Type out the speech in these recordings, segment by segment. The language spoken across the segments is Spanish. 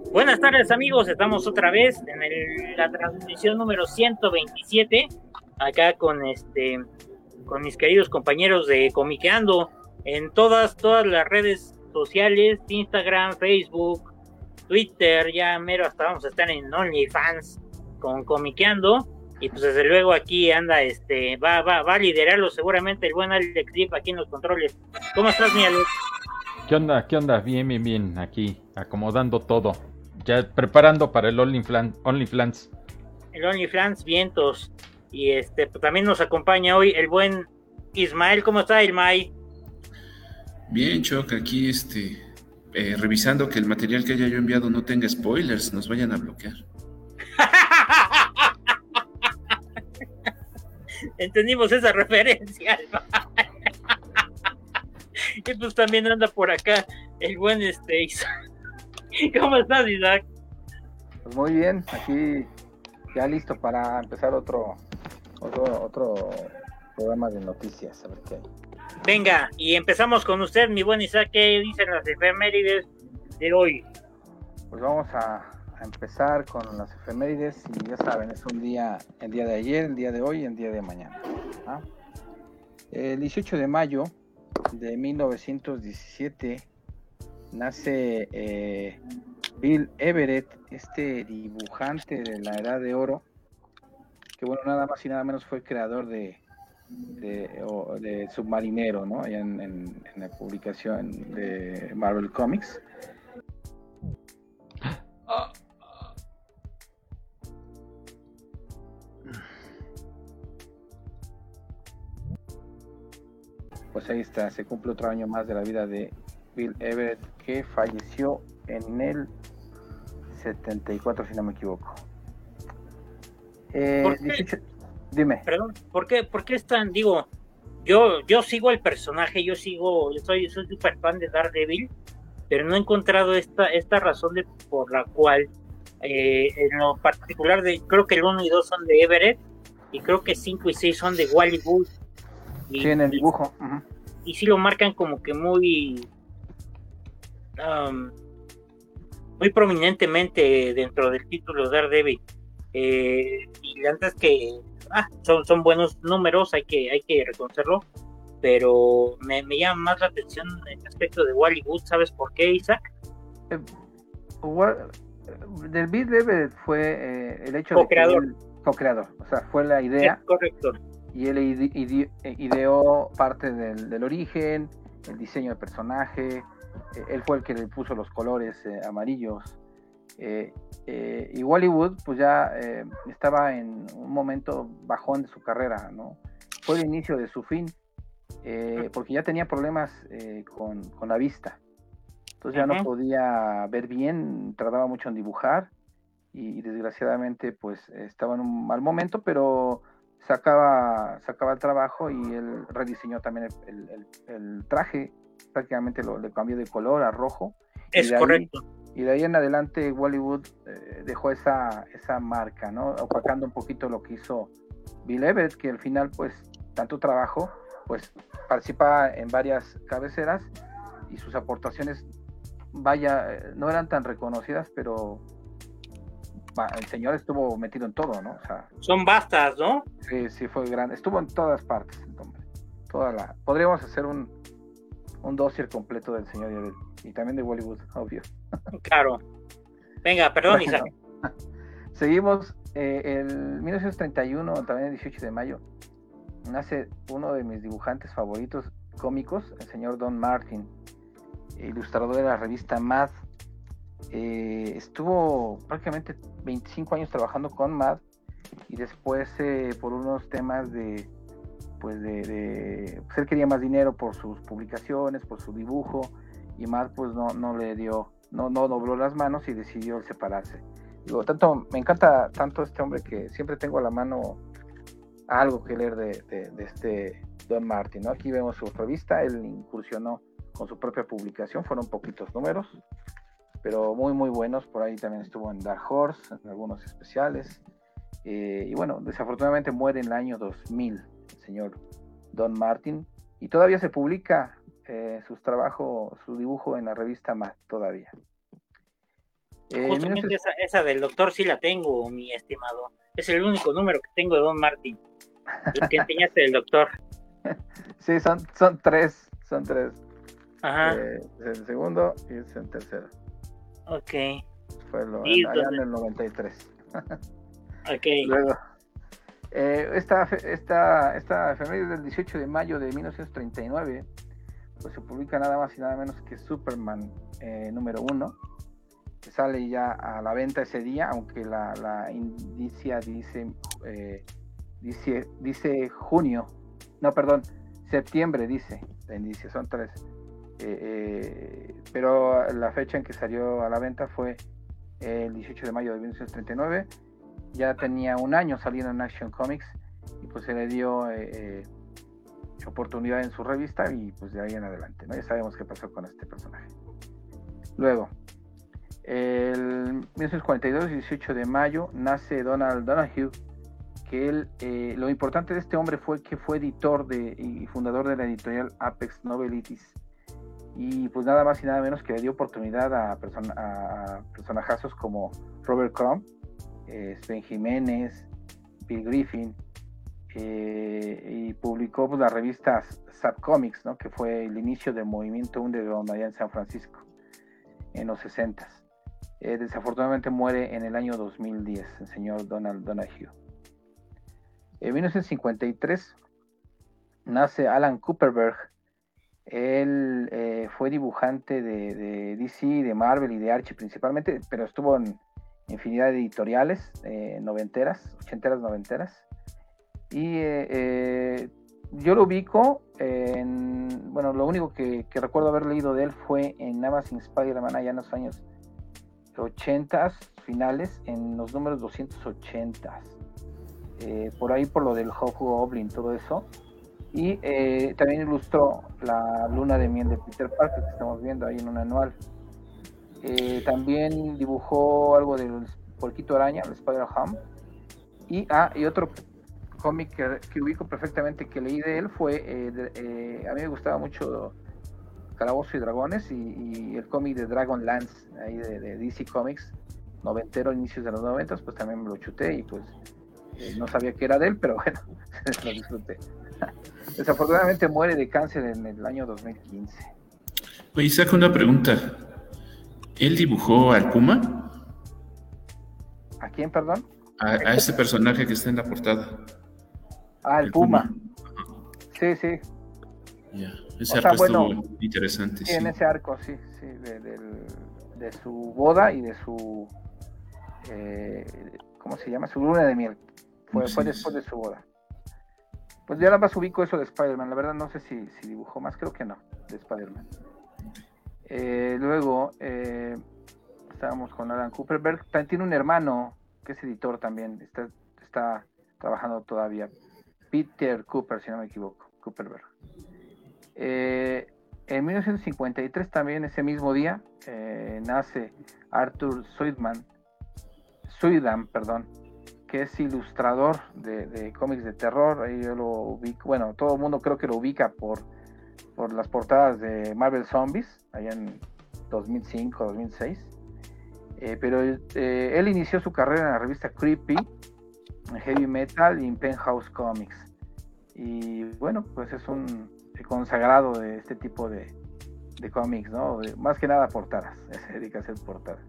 Buenas tardes amigos, estamos otra vez en la transmisión número 127, acá con mis queridos compañeros de Comiqueando en todas las redes sociales, Instagram, Facebook, Twitter, ya mero hasta vamos a estar en OnlyFans con Comiqueando, y pues desde luego aquí anda va a liderarlo seguramente el buen Alex Deep aquí en los controles. ¿Cómo estás, mi Alex? ¿Qué onda? ¿Qué onda? Bien, bien, bien. Aquí, acomodando todo. Ya preparando para el OnlyFans. El OnlyFans Vientos. Y pues también nos acompaña hoy el buen Ismael. ¿Cómo está, Ismael? Bien, Choc, aquí revisando que el material que haya yo enviado no tenga spoilers, nos vayan a bloquear. Entendimos esa referencia. Y pues también anda por acá el buen Isaac. ¿Cómo estás, Isaac? Pues muy bien, aquí ya listo para empezar otro programa de noticias, a ver qué hay. Venga, y empezamos con usted, mi buen Isaac. ¿Qué dicen las efemérides de hoy? Pues vamos a empezar con las efemérides y ya saben, es el día de ayer, el día de hoy y el día de mañana. ¿Ah? El 18 de mayo de 1917 nace Bill Everett, este dibujante de la Edad de Oro, que bueno, nada más y nada menos fue creador de Submarinero, ¿no? Allá en la publicación de Marvel Comics. Pues ahí está, se cumple otro año más de la vida de Bill Everett, que falleció en el 74, si no me equivoco. 18, dime. Perdón, ¿por qué es tan, digo, yo sigo el personaje, yo soy súper fan de Daredevil, pero no he encontrado esta razón por la cual, en lo particular, creo que el 1 y 2 son de Everett, y creo que 5 y 6 son de Wally Wood. Sí, en el dibujo. Y sí lo marcan como que muy prominentemente dentro del título Daredevil. Y antes que son buenos números, hay que reconocerlo, pero me llama más la atención el aspecto de Wally Wood. ¿Sabes por qué, Isaac? Del Bill Everett fue el hecho de que él co-creador, o sea, fue la idea. Es correcto. Y él ideó parte del origen, el diseño del personaje. Él fue el que le puso los colores amarillos. Y Wally Wood pues ya estaba en un momento bajón de su carrera, ¿no? Fue el inicio de su fin, porque ya tenía problemas con la vista. Entonces ya no podía ver bien, tardaba mucho en dibujar y desgraciadamente pues estaba en un mal momento, pero sacaba el trabajo y él rediseñó también el traje, prácticamente le cambió de color a rojo. Es correcto. Y de ahí en adelante Wally Wood dejó esa marca, ¿no? Opacando un poquito lo que hizo Bill Everett, que al final pues tanto trabajo, pues participa en varias cabeceras y sus aportaciones no eran tan reconocidas, pero el señor estuvo metido en todo, ¿no? O sea, son vastas, ¿no? Sí, fue grande, estuvo en todas partes, hombre. Podríamos hacer un dossier completo del señor Everett y también de Wally Wood, obvio. Claro. Venga, perdón, Isaac. Seguimos. El 1931, también el 18 de mayo, nace uno de mis dibujantes favoritos cómicos, el señor Don Martin, ilustrador de la revista Mad. Estuvo prácticamente 25 años trabajando con Mad y después por unos temas pues él quería más dinero por sus publicaciones, por su dibujo, y Mad pues no le dio, no dobló las manos y decidió separarse. Digo, me encanta tanto este hombre que siempre tengo a la mano algo que leer de este Don Martin, ¿no? Aquí vemos su revista, él incursionó con su propia publicación, fueron poquitos números, pero muy muy buenos. Por ahí también estuvo en Dark Horse, en algunos especiales, y bueno, desafortunadamente muere en el año 2000 el señor Don Martin, y todavía se publica sus trabajos, su dibujo en la revista Mad todavía. Justamente esa del doctor sí la tengo, mi estimado. Es el único número que tengo de Don Martin. El que enseñaste del doctor. Sí, son tres. Ajá. El segundo y es el tercero. Ok. Fue allá en el 93. Ok. Luego, esta efeméride del 18 de mayo de 1939, pues se publica nada más y nada menos que Superman número 1, que sale ya a la venta ese día, aunque la indicia dice junio, no, perdón, septiembre dice la indicia, son 3. Pero la fecha en que salió a la venta fue el 18 de mayo de 1939. Ya tenía un año saliendo en Action Comics y pues se le dio oportunidad en su revista y pues de ahí en adelante, ¿no? Ya sabemos qué pasó con este personaje. Luego, el 1942, 18 de mayo, nace Donald Donahue, que él, lo importante de este hombre fue que fue editor y fundador de la editorial Apex Novelities, y pues nada más y nada menos que le dio oportunidad a personajazos como Robert Crumb, Sven Jiménez, Bill Griffin, y publicó pues, la revista Zap Comics, ¿no? Que fue el inicio del movimiento underground allá en San Francisco en los 60s. Desafortunadamente muere en el año 2010 el señor Donald Donahue. En 1953 nace Alan Kuperberg. Él fue dibujante de DC, de Marvel y de Archie principalmente, pero estuvo en infinidad de editoriales noventeras, ochenteras, noventeras. Y yo lo ubico bueno, lo único que recuerdo haber leído de él fue en Amazing Spider-Man allá en los años 80s, finales, en los números 280s. Por ahí por lo del Hobgoblin, todo eso. Y también ilustró la luna de miel de Peter Parker que estamos viendo ahí en un anual. También dibujó algo del Porquito Araña, el Spider-Ham. Y otro cómic que ubico perfectamente que leí de él fue, a mí me gustaba mucho Calabozos y Dragones y el cómic de Dragonlance, ahí de DC Comics, noventero, inicios de los 90, pues también me lo chuté y pues no sabía que era de él, pero bueno, lo disfruté. Desafortunadamente muere de cáncer en el año 2015. Oye, saca una pregunta. ¿Él dibujó al Puma? ¿A quién, perdón? A ese personaje que está en la portada. El Puma. Sí, sí. Ya, ese arco estuvo interesante. Sí, en ese arco, sí, de su boda y de su, ¿cómo se llama? Su luna de miel. Fue después de su boda. Pues ya nada más ubico eso de Spider-Man. La verdad no sé si dibujó más, creo que no, de Spider-Man. Luego estábamos con Alan Kuperberg. También tiene un hermano que es editor también. Está trabajando todavía. Peter Cooper, si no me equivoco. Kuperberg. En 1953 también, ese mismo día, nace Arthur Suidan, que es ilustrador de cómics de terror. Ahí yo lo ubico, bueno, todo el mundo creo que lo ubica por las portadas de Marvel Zombies, allá en 2005, 2006. Pero él inició su carrera en la revista Creepy, en Heavy Metal y en Penthouse Comics. Y bueno, pues es un consagrado de este tipo de cómics, ¿no? Más que nada portadas, se dedica a hacer portadas.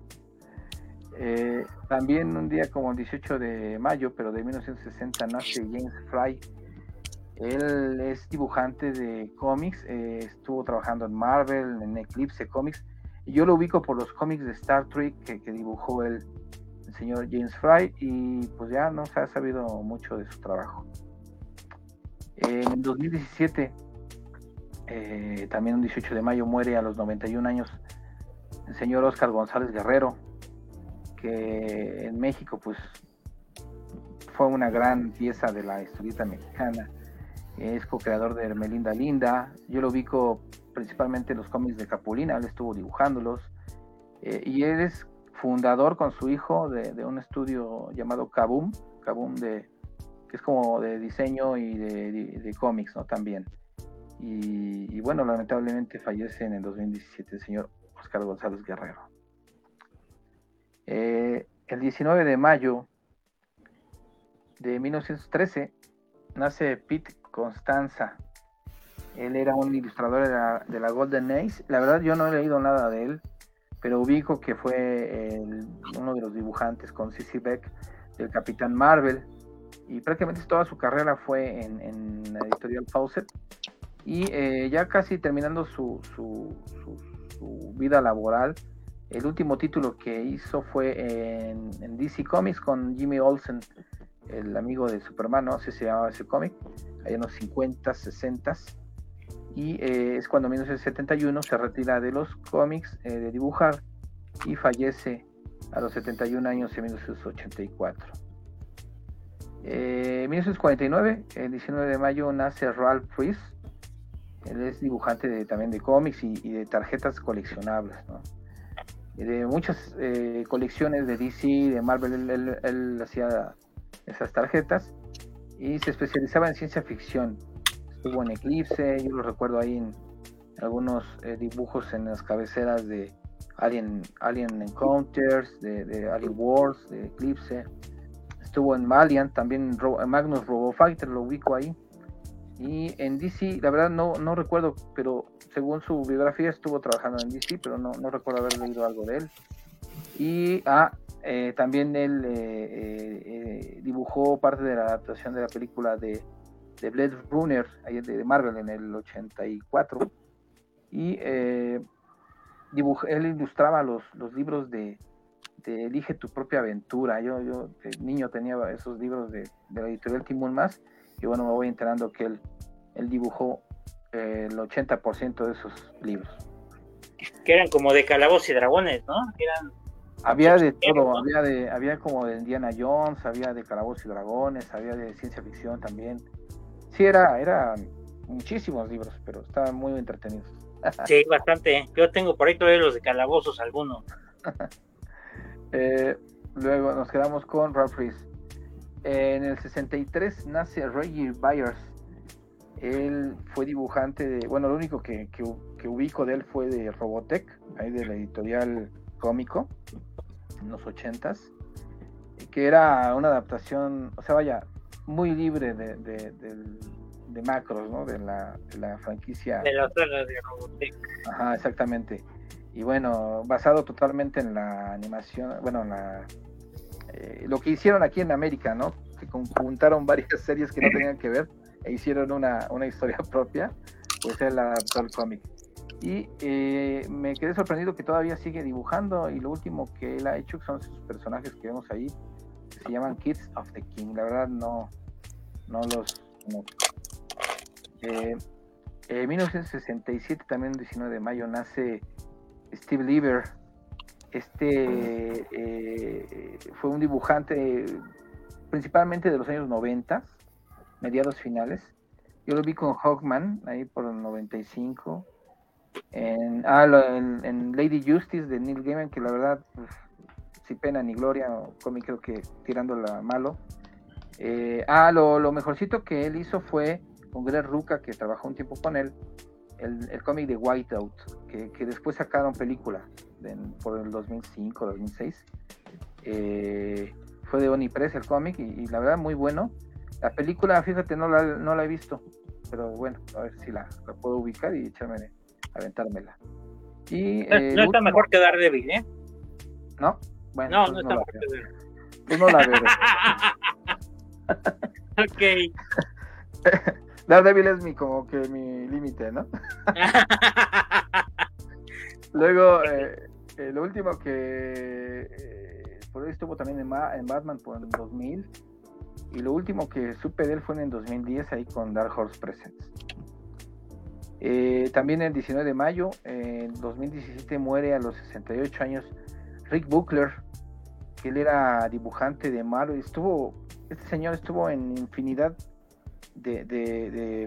También un día como el 18 de mayo, pero de 1960, nace James Fry. Él es dibujante de cómics, estuvo trabajando en Marvel, en Eclipse Comics, y yo lo ubico por los cómics de Star Trek que dibujó el señor James Fry, y pues ya no se ha sabido mucho de su trabajo. En 2017, también un 18 de mayo, muere a los 91 años el señor Oscar González Guerrero, que en México pues fue una gran pieza de la historieta mexicana. Es co-creador de Hermelinda Linda. Yo lo ubico principalmente en los cómics de Capulina, él estuvo dibujándolos, y él es fundador con su hijo de un estudio llamado Kaboom, que es como de diseño y de cómics, ¿no? También. Y bueno, lamentablemente fallece en el 2017 el señor Oscar González Guerrero. El 19 de mayo de 1913 nace Pete Constanza. Él era un ilustrador de la Golden Age. La verdad yo no he leído nada de él, pero ubico que fue uno de los dibujantes con C.C. Beck del Capitán Marvel, y prácticamente toda su carrera fue en la editorial Fawcett, y ya casi terminando su vida laboral, el último título que hizo fue en DC Comics con Jimmy Olsen, el amigo de Superman, ¿no? Así se llamaba ese cómic, ahí en los 50, 60, y es cuando en 1971 se retira de los cómics de dibujar, y fallece a los 71 años en 1984. En 1949, el 19 de mayo, nace Ralph Freese. Él es dibujante también de cómics y de tarjetas coleccionables, ¿no? De muchas colecciones de DC, de Marvel, él hacía esas tarjetas y se especializaba en ciencia ficción. Estuvo en Eclipse, yo lo recuerdo ahí en algunos dibujos en las cabeceras de Alien Encounters, de Alien Wars, de Eclipse. Estuvo en Valiant, también Magnus Robo Fighter, lo ubico ahí. Y en DC, la verdad no recuerdo, pero según su biografía estuvo trabajando en DC, pero no recuerdo haber leído algo de él. Y también él dibujó parte de la adaptación de la película de Blade Runner de Marvel en el 84. Y él ilustraba los libros de Elige tu propia aventura. Yo de niño tenía esos libros de la editorial Timón Más, y bueno, me voy enterando que él dibujó el 80% de esos libros. Que eran como de Calabozos y Dragones, ¿no? Había de todo, había como de Indiana Jones, había de Calabozos y Dragones, había de ciencia ficción también. Sí, era muchísimos libros, pero estaban muy entretenidos. Sí, bastante. Yo tengo por ahí todavía los de Calabozos, algunos. Luego nos quedamos con Ralph Reese. En el 63 nace Reggie Byers. Él fue dibujante lo único que ubico de él fue de Robotech, ahí de la editorial Cómico, en los 80s, que era una adaptación, o sea, vaya, muy libre de Macros, ¿no? De la franquicia. De la saga de Robotech. Ajá, exactamente. Y bueno, basado totalmente en la animación, lo que hicieron aquí en América, ¿no? Que conjuntaron varias series que no tenían que ver e hicieron una historia propia, pues él adaptó el cómic. Y me quedé sorprendido que todavía sigue dibujando, y lo último que él ha hecho son sus personajes que vemos ahí, que se llaman Kids of the King. La verdad no los conozco. En 1967, también el 19 de mayo, nace Steve Lieber. Fue un dibujante principalmente de los años 90, mediados finales. Yo lo vi con Hawkman ahí por el 95, en Lady Justice de Neil Gaiman, que la verdad pues, sin pena ni gloria, cómic creo que tirándola malo. Lo mejorcito que él hizo fue con Greg Rucka, que trabajó un tiempo con él, el cómic de Whiteout, que después sacaron película por el 2005, 2006. Fue de Oni Press el cómic, y la verdad muy bueno. La película, fíjate, no la he visto, pero bueno, a ver si la puedo ubicar y aventármela. Y, no está mejor que Daredevil, ¿eh? ¿No? Bueno, no está mejor que Daredevil. Pues no la veo. Ok. Daredevil es como que mi límite, ¿no? Luego, lo último que por ahí estuvo también en Batman por el 2000, y lo último que supe de él fue en el 2010 ahí con Dark Horse Presents. También el 19 de mayo, en 2017, muere a los 68 años Rick Buckler, que él era dibujante de Marvel. Este señor estuvo en infinidad de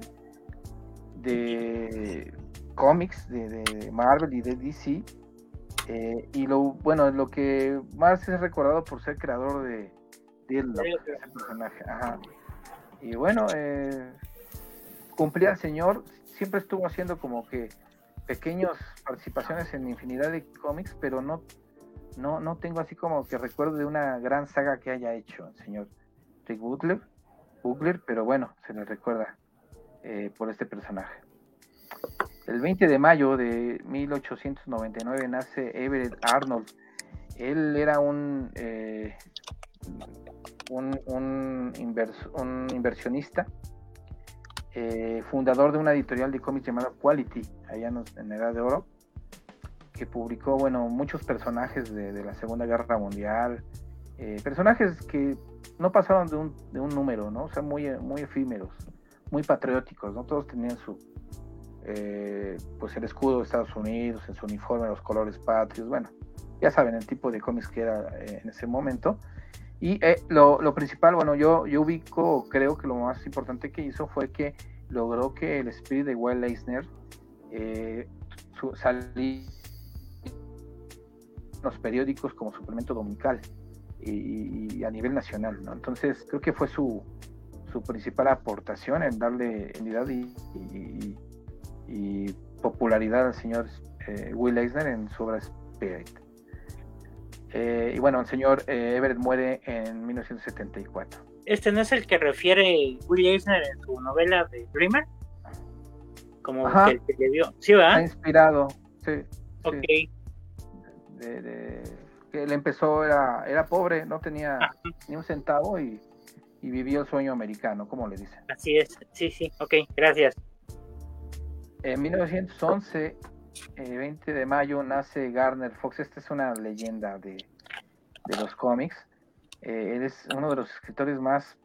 cómics de Marvel y de DC, y lo que más es recordado por ser creador de Deathlock, ese personaje. Ajá. Y bueno, cumplía el señor, siempre estuvo haciendo como que pequeñas participaciones en infinidad de cómics, pero no no tengo así como que recuerdo de una gran saga que haya hecho el señor Rick Buckler, pero bueno, se le recuerda por este personaje. El 20 de mayo de 1899 nace Everett Arnold. Él era un inversionista, fundador de una editorial de cómics llamada Quality, allá en la Edad de Oro, que publicó, bueno, muchos personajes de la Segunda Guerra Mundial, personajes que no pasaron de un número, ¿no? O sea, muy efímeros, muy patrióticos, ¿no? Todos tenían su pues el escudo de Estados Unidos, en su uniforme, los colores patrios, bueno, ya saben el tipo de cómics que era en ese momento. Y lo principal, bueno, yo ubico, creo que lo más importante que hizo fue que logró que el espíritu de Will Eisner saliera en los periódicos como suplemento dominical y a nivel nacional, ¿no? Entonces creo que fue su principal aportación en darle entidad y popularidad al señor Will Eisner en su obra Spirit. Y bueno, el señor Everett muere en 1974. ¿Este no es el que refiere Will Eisner en su novela de Dreamer? Como que el que le dio. ¿Sí, verdad? Ha inspirado, sí. Ok. Sí. Que él empezó, era pobre, no tenía ni un centavo y vivió el sueño americano, como le dicen. Así es, sí, ok, gracias. En 1911, 20 de mayo, nace Gardner Fox. Esta es una leyenda de los cómics. Él es uno de los escritores más,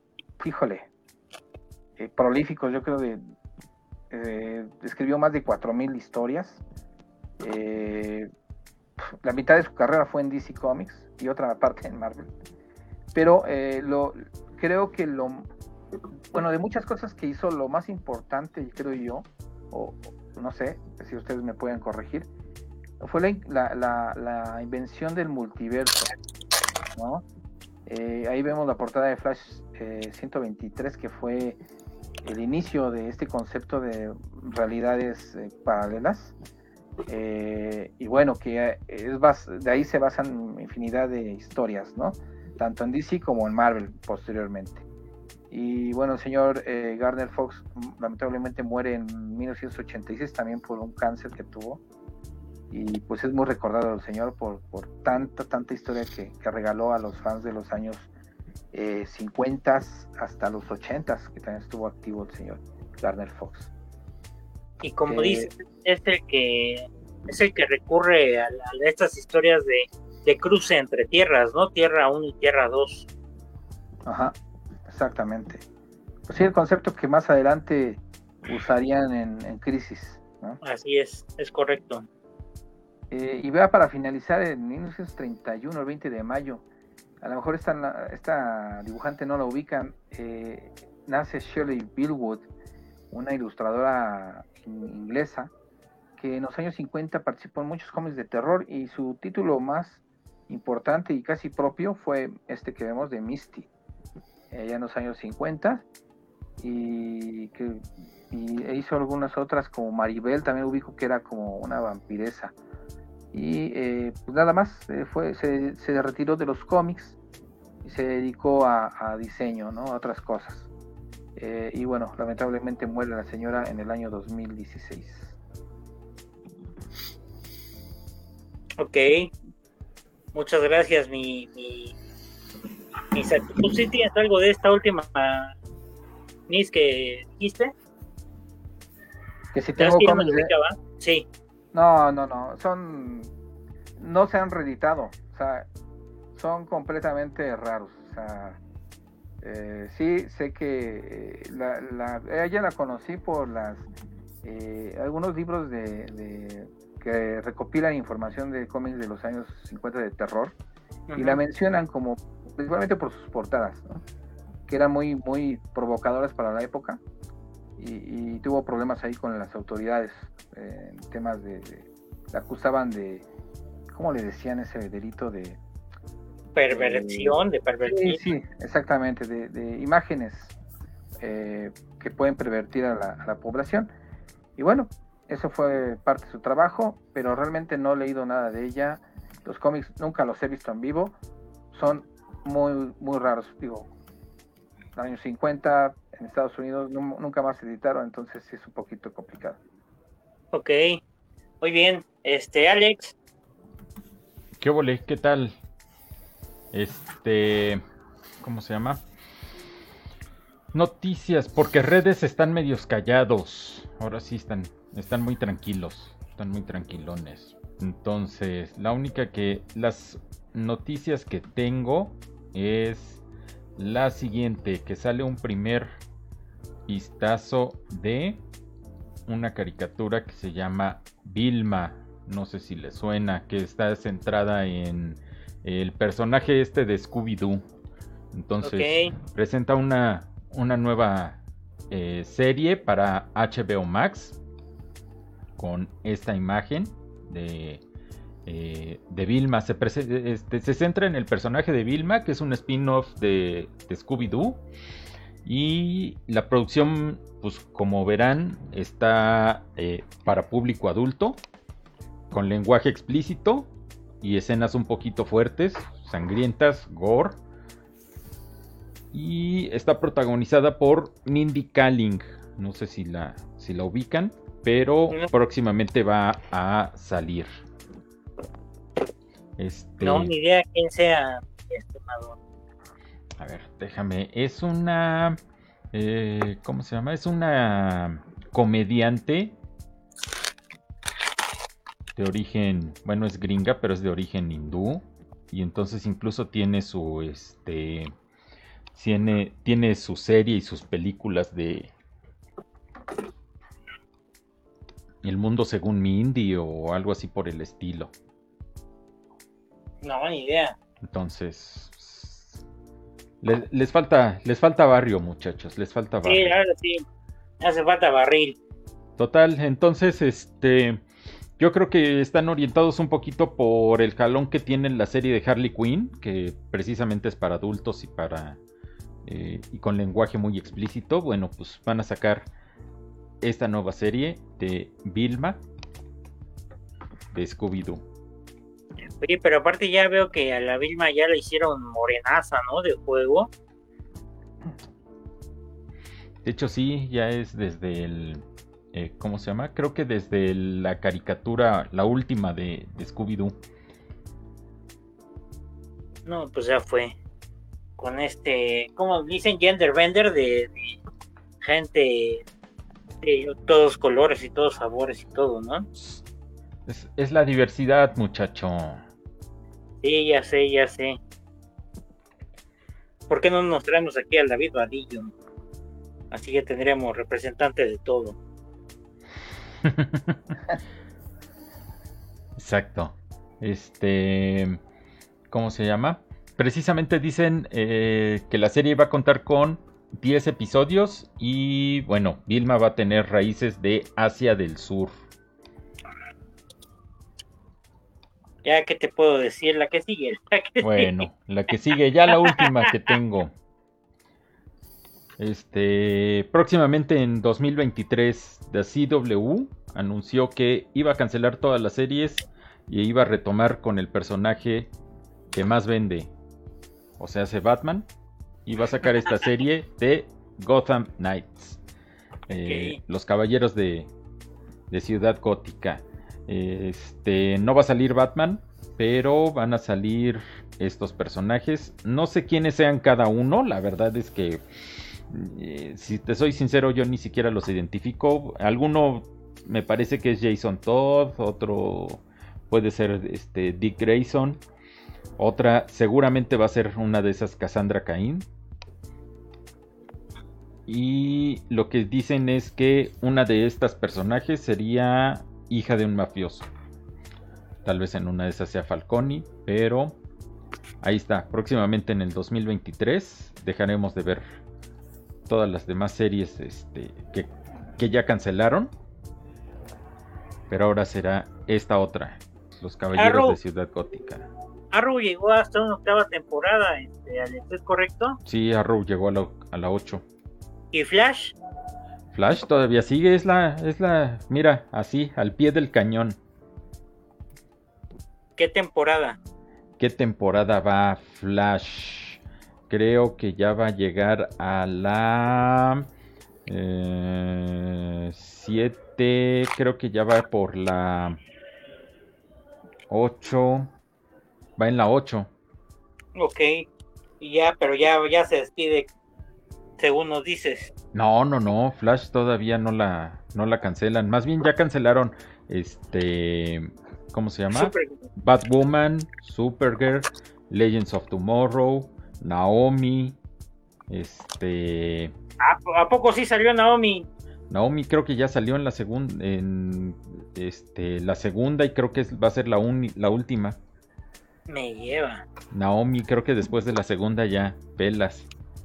prolíficos, yo creo, escribió más de 4,000 historias. La mitad de su carrera fue en DC Comics y otra parte en Marvel. Pero creo que de muchas cosas que hizo, lo más importante, creo yo, o no sé si ustedes me pueden corregir, fue la invención del multiverso, ¿no? Ahí vemos la portada de Flash 123, que fue el inicio de este concepto de realidades paralelas, y bueno, que de ahí se basan infinidad de historias, ¿no? Tanto en DC como en Marvel posteriormente. Y bueno, el señor Gardner Fox lamentablemente muere en 1986 también por un cáncer que tuvo, y pues es muy recordado el señor por tanta historia que regaló a los fans de los años 50 hasta los 80, que también estuvo activo el señor Gardner Fox. Y como dice, es el que recurre a estas historias de cruce entre tierras, ¿no? Tierra 1 y Tierra 2. Ajá, exactamente. Pues sí, el concepto que más adelante usarían en Crisis, ¿no? Así es correcto. Y vea, para finalizar, en 1931, el 20 de mayo, a lo mejor esta dibujante no la ubican, nace Shelley Billwood, una ilustradora inglesa que en los años 50 participó en muchos cómics de terror, y su título más importante y casi propio fue este que vemos de Misty, ya en los años 50, y hizo algunas otras como Maribel, también ubico que era como una vampiresa. Y pues nada más, se retiró de los cómics y se dedicó a diseño, ¿no? A otras cosas. Y bueno, lamentablemente muere la señora en el año 2016. Ok, muchas gracias, mi ¿tú sí tienes algo de esta última Nis que dijiste? Que si tengo cómics sí. No, no se han reeditado, o sea, son completamente raros, o sea, sí sé que ella la conocí por algunos libros que recopilan información de cómics de los años 50 de terror, y la mencionan como principalmente por sus portadas, ¿no? Que eran muy, muy provocadoras para la época, y tuvo problemas ahí con las autoridades en temas la acusaban de, ¿cómo le decían ese delito? De perversión, de pervertir. Sí, exactamente, de imágenes que pueden pervertir a la población. Y bueno, eso fue parte de su trabajo, pero realmente no he leído nada de ella. Los cómics nunca los he visto en vivo, son muy, muy raros. Digo, en los años 50 en Estados Unidos nunca más se editaron, entonces sí es un poquito complicado. Ok, muy bien. Alex. ¿Qué ole? ¿Qué tal? ¿Cómo se llama? Noticias, porque redes están medios callados. Ahora sí están muy tranquilos, están muy tranquilones. Entonces, las noticias que tengo es la siguiente, que sale un primer vistazo de una caricatura que se llama Vilma. No sé si le suena, que está centrada en el personaje de Scooby-Doo. Entonces, presenta una nueva serie para HBO Max con esta imagen de Vilma. Se centra en el personaje de Vilma, que es un spin-off de Scooby-Doo. Y la producción, pues como verán, está para público adulto, con lenguaje explícito y escenas un poquito fuertes, sangrientas, gore. Y está protagonizada por Mindy Kaling. No sé si la ubican, pero próximamente va a salir. No, ni idea quién sea, estimado. A ver, déjame. Es una... ¿cómo se llama? Es una comediante de origen... Bueno, es gringa, pero es de origen hindú. Y entonces incluso tiene su... Tiene su serie y sus películas de... El mundo según Mindy o algo así por el estilo. No, ni idea. Entonces... Les falta barrio, muchachos, les falta barrio. Sí, claro, sí. Hace falta barril. Total, entonces, yo creo que están orientados un poquito por el jalón que tiene la serie de Harley Quinn, que precisamente es para adultos y con lenguaje muy explícito. Bueno, pues van a sacar esta nueva serie de Vilma de Scooby-Doo. Oye, pero aparte ya veo que a la Vilma ya la hicieron morenaza, ¿no? De juego. De hecho, sí, ya es desde el... ¿cómo se llama? Creo que desde la caricatura, la última de Scooby-Doo. No, pues ya fue. Con ¿cómo dicen? Genderbender de gente de todos colores y todos sabores y todo, ¿no? Es la diversidad, muchacho. Sí, ya sé. ¿Por qué no nos traemos aquí al David Vadillo? Así que tendríamos representantes de todo. Exacto. ¿Cómo se llama? Precisamente dicen que la serie va a contar con 10 episodios y bueno, Vilma va a tener raíces de Asia del Sur. Ya, ¿qué te puedo decir? La que sigue. Bueno, la que sigue, ya la última que tengo. Próximamente en 2023, The CW anunció que iba a cancelar todas las series y iba a retomar con el personaje que más vende, o sea, hace Batman, y va a sacar esta serie de Gotham Knights, los caballeros de Ciudad Gótica. No va a salir Batman, pero van a salir estos personajes. No sé quiénes sean cada uno, la verdad es que si te soy sincero, yo ni siquiera los identifico. Alguno me parece que es Jason Todd, otro puede ser Dick Grayson, otra seguramente va a ser una de esas Cassandra Cain. Y lo que dicen es que una de estas personajes sería hija de un mafioso. Tal vez en una de esas sea Falcone, pero ahí está. Próximamente en el 2023 dejaremos de ver todas las demás series que ya cancelaron. Pero ahora será esta otra, Los Caballeros de Ciudad Gótica. Arrow llegó hasta una octava temporada, Alex, ¿es correcto? Sí, Arrow llegó a la 8. ¿Y Flash? Flash todavía sigue, es la, mira, así, al pie del cañón. ¿Qué temporada? ¿Qué temporada va Flash? Creo que ya va a llegar a la 7, creo que ya va por la 8, va en la 8. Ok, y ya, pero ya se despide, según nos dices. No, Flash todavía no la cancelan, más bien ya cancelaron ¿cómo se llama? Batwoman, Supergirl, Legends of Tomorrow, Naomi, ¿A poco sí salió Naomi? Naomi creo que ya salió en la segunda, la segunda, y creo que va a ser la última. Me lleva. Naomi creo que después de la segunda ya pelas.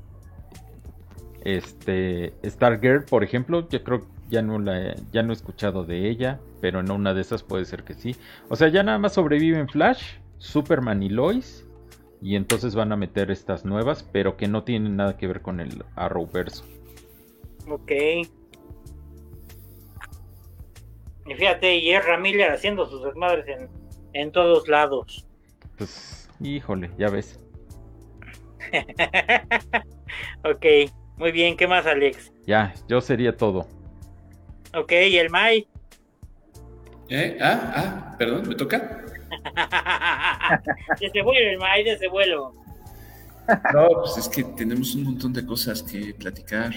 Stargirl, por ejemplo, yo creo ya no he escuchado de ella, pero en una de esas puede ser que sí. O sea, ya nada más sobreviven Flash, Superman y Lois, y entonces van a meter estas nuevas, pero que no tienen nada que ver con el Arrowverso. Ok. Y fíjate, y Ezra Miller haciendo sus desmadres en todos lados. Pues, híjole, ya ves. Ok, muy bien, ¿qué más, Alex? Ya, yo sería todo. Ok, ¿y el Mai? Perdón, ¿me toca? Desde vuelo, el Mai, desde vuelo. No, pues es que tenemos un montón de cosas que platicar.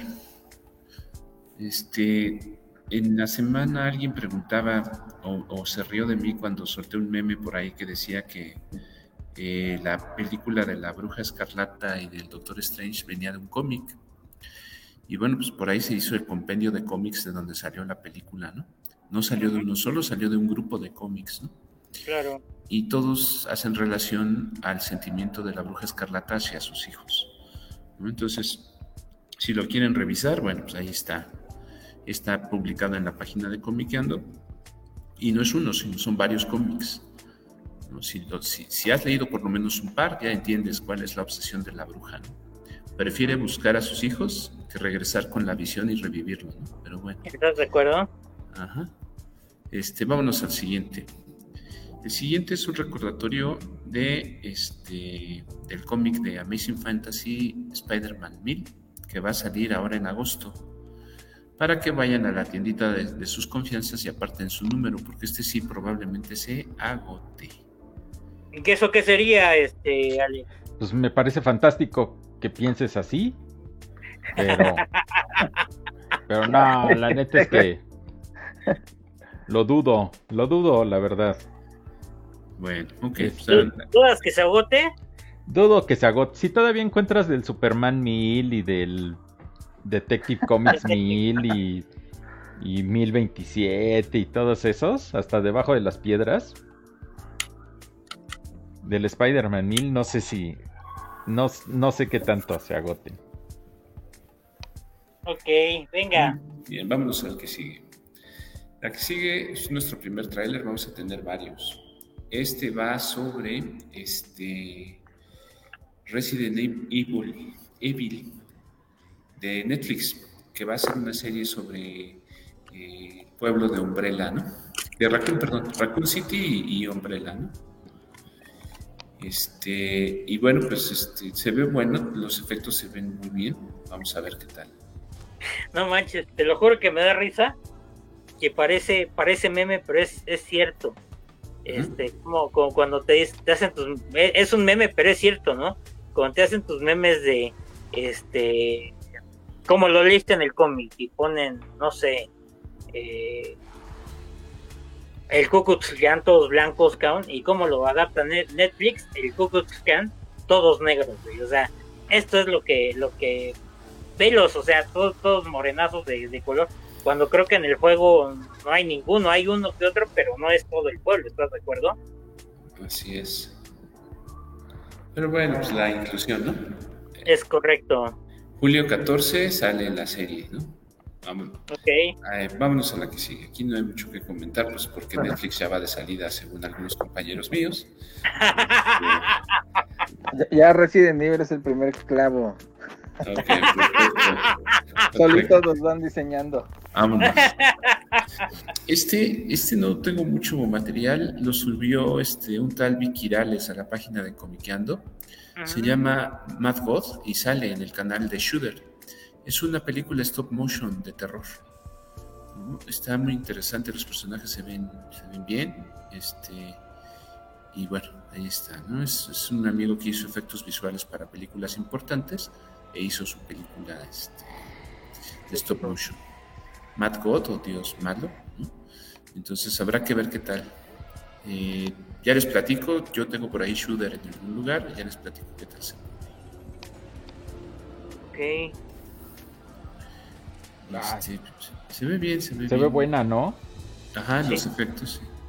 En la semana alguien preguntaba o se rió de mí cuando solté un meme por ahí que decía que la película de la Bruja Escarlata y del Doctor Strange venía de un cómic. Y bueno, pues por ahí se hizo el compendio de cómics de donde salió la película, ¿no? No salió de uno solo, salió de un grupo de cómics, ¿no? Claro. Y todos hacen relación al sentimiento de la Bruja Escarlata hacia sus hijos, ¿no? Entonces, si lo quieren revisar, bueno, pues ahí está. Está publicado en la página de Comiqueando. Y no es uno, sino son varios cómics, ¿no? Si has leído por lo menos un par, ya entiendes cuál es la obsesión de la bruja, ¿no? Prefiere buscar a sus hijos que regresar con la visión y revivirlo, ¿no? Pero bueno. ¿Estás de acuerdo? Ajá. Vámonos al siguiente. El siguiente es un recordatorio del cómic de Amazing Fantasy Spider-Man 1000, que va a salir ahora en agosto, para que vayan a la tiendita de sus confianzas y aparten su número, porque sí probablemente se agote. ¿Y eso qué sería, Alex? Pues me parece fantástico que pienses así, pero no, la neta es que lo dudo, la verdad. Bueno, ok. ¿Dudas que se agote? Dudo que se agote. Si todavía encuentras del Superman 1000 y del Detective Comics 1000 y 1027 y todos esos, hasta debajo de las piedras del Spider-Man 1000, no sé si no sé qué tanto se agoten. Ok, venga. Bien, vámonos al que sigue. La que sigue es nuestro primer tráiler, vamos a tener varios. Va sobre Resident Evil de Netflix, que va a ser una serie sobre el pueblo de Umbrella, ¿no? De Raccoon City y Umbrella, ¿no? Y bueno, pues se ve bueno, los efectos se ven muy bien, vamos a ver qué tal. No manches, te lo juro que me da risa, que parece meme, pero es cierto. Como cuando te hacen tus... Es un meme, pero es cierto, ¿no? Cuando te hacen tus memes de... como lo leíste en el cómic y ponen, no sé... el Ku Klux Klan, todos blancos, cabrón, y cómo lo adapta Netflix, el Ku Klux Klan, todos negros, güey. O sea, esto es lo que velos, o sea, todos morenazos de color, cuando creo que en el juego no hay ninguno, hay uno que otro, pero no es todo el pueblo, ¿estás de acuerdo? Así es. Pero bueno, pues la inclusión, ¿no? Es correcto. Julio 14 sale la serie, ¿no? Vámonos. Okay. Vámonos a la que sigue. Aquí no hay mucho que comentar, pues porque Netflix ya va de salida, según algunos compañeros míos. Ya Resident Evil es el primer esclavo. Ok, perfecto. Solitos los van diseñando. Vámonos. Este no tengo mucho material, lo subió un tal Vicky Rales a la página de Comiqueando. Se llama Mad God y sale en el canal de Shudder. Es una película stop motion de terror. ¿No? Está muy interesante, los personajes se ven bien. Y bueno, ahí está, ¿no? Es un amigo que hizo efectos visuales para películas importantes e hizo su película de stop motion. Mad God o Dios Malo, ¿no? Entonces habrá que ver qué tal. Ya les platico, yo tengo por ahí Shudder en algún lugar, ya les platico qué tal se ve. Ok. Se ve bien, se ve bien. Buena, ¿no? Ajá, sí. Los efectos, sí.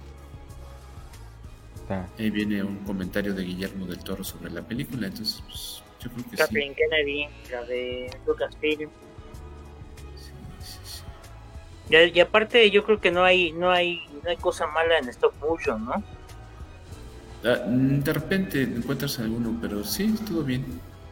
Ahí viene un comentario de Guillermo del Toro sobre la película, entonces pues, yo creo que Kathleen Kennedy, la de Lucasfilm. Sí. Y aparte yo creo que no hay cosa mala en stop motion, ¿no? De repente encuentras alguno, pero sí, todo bien.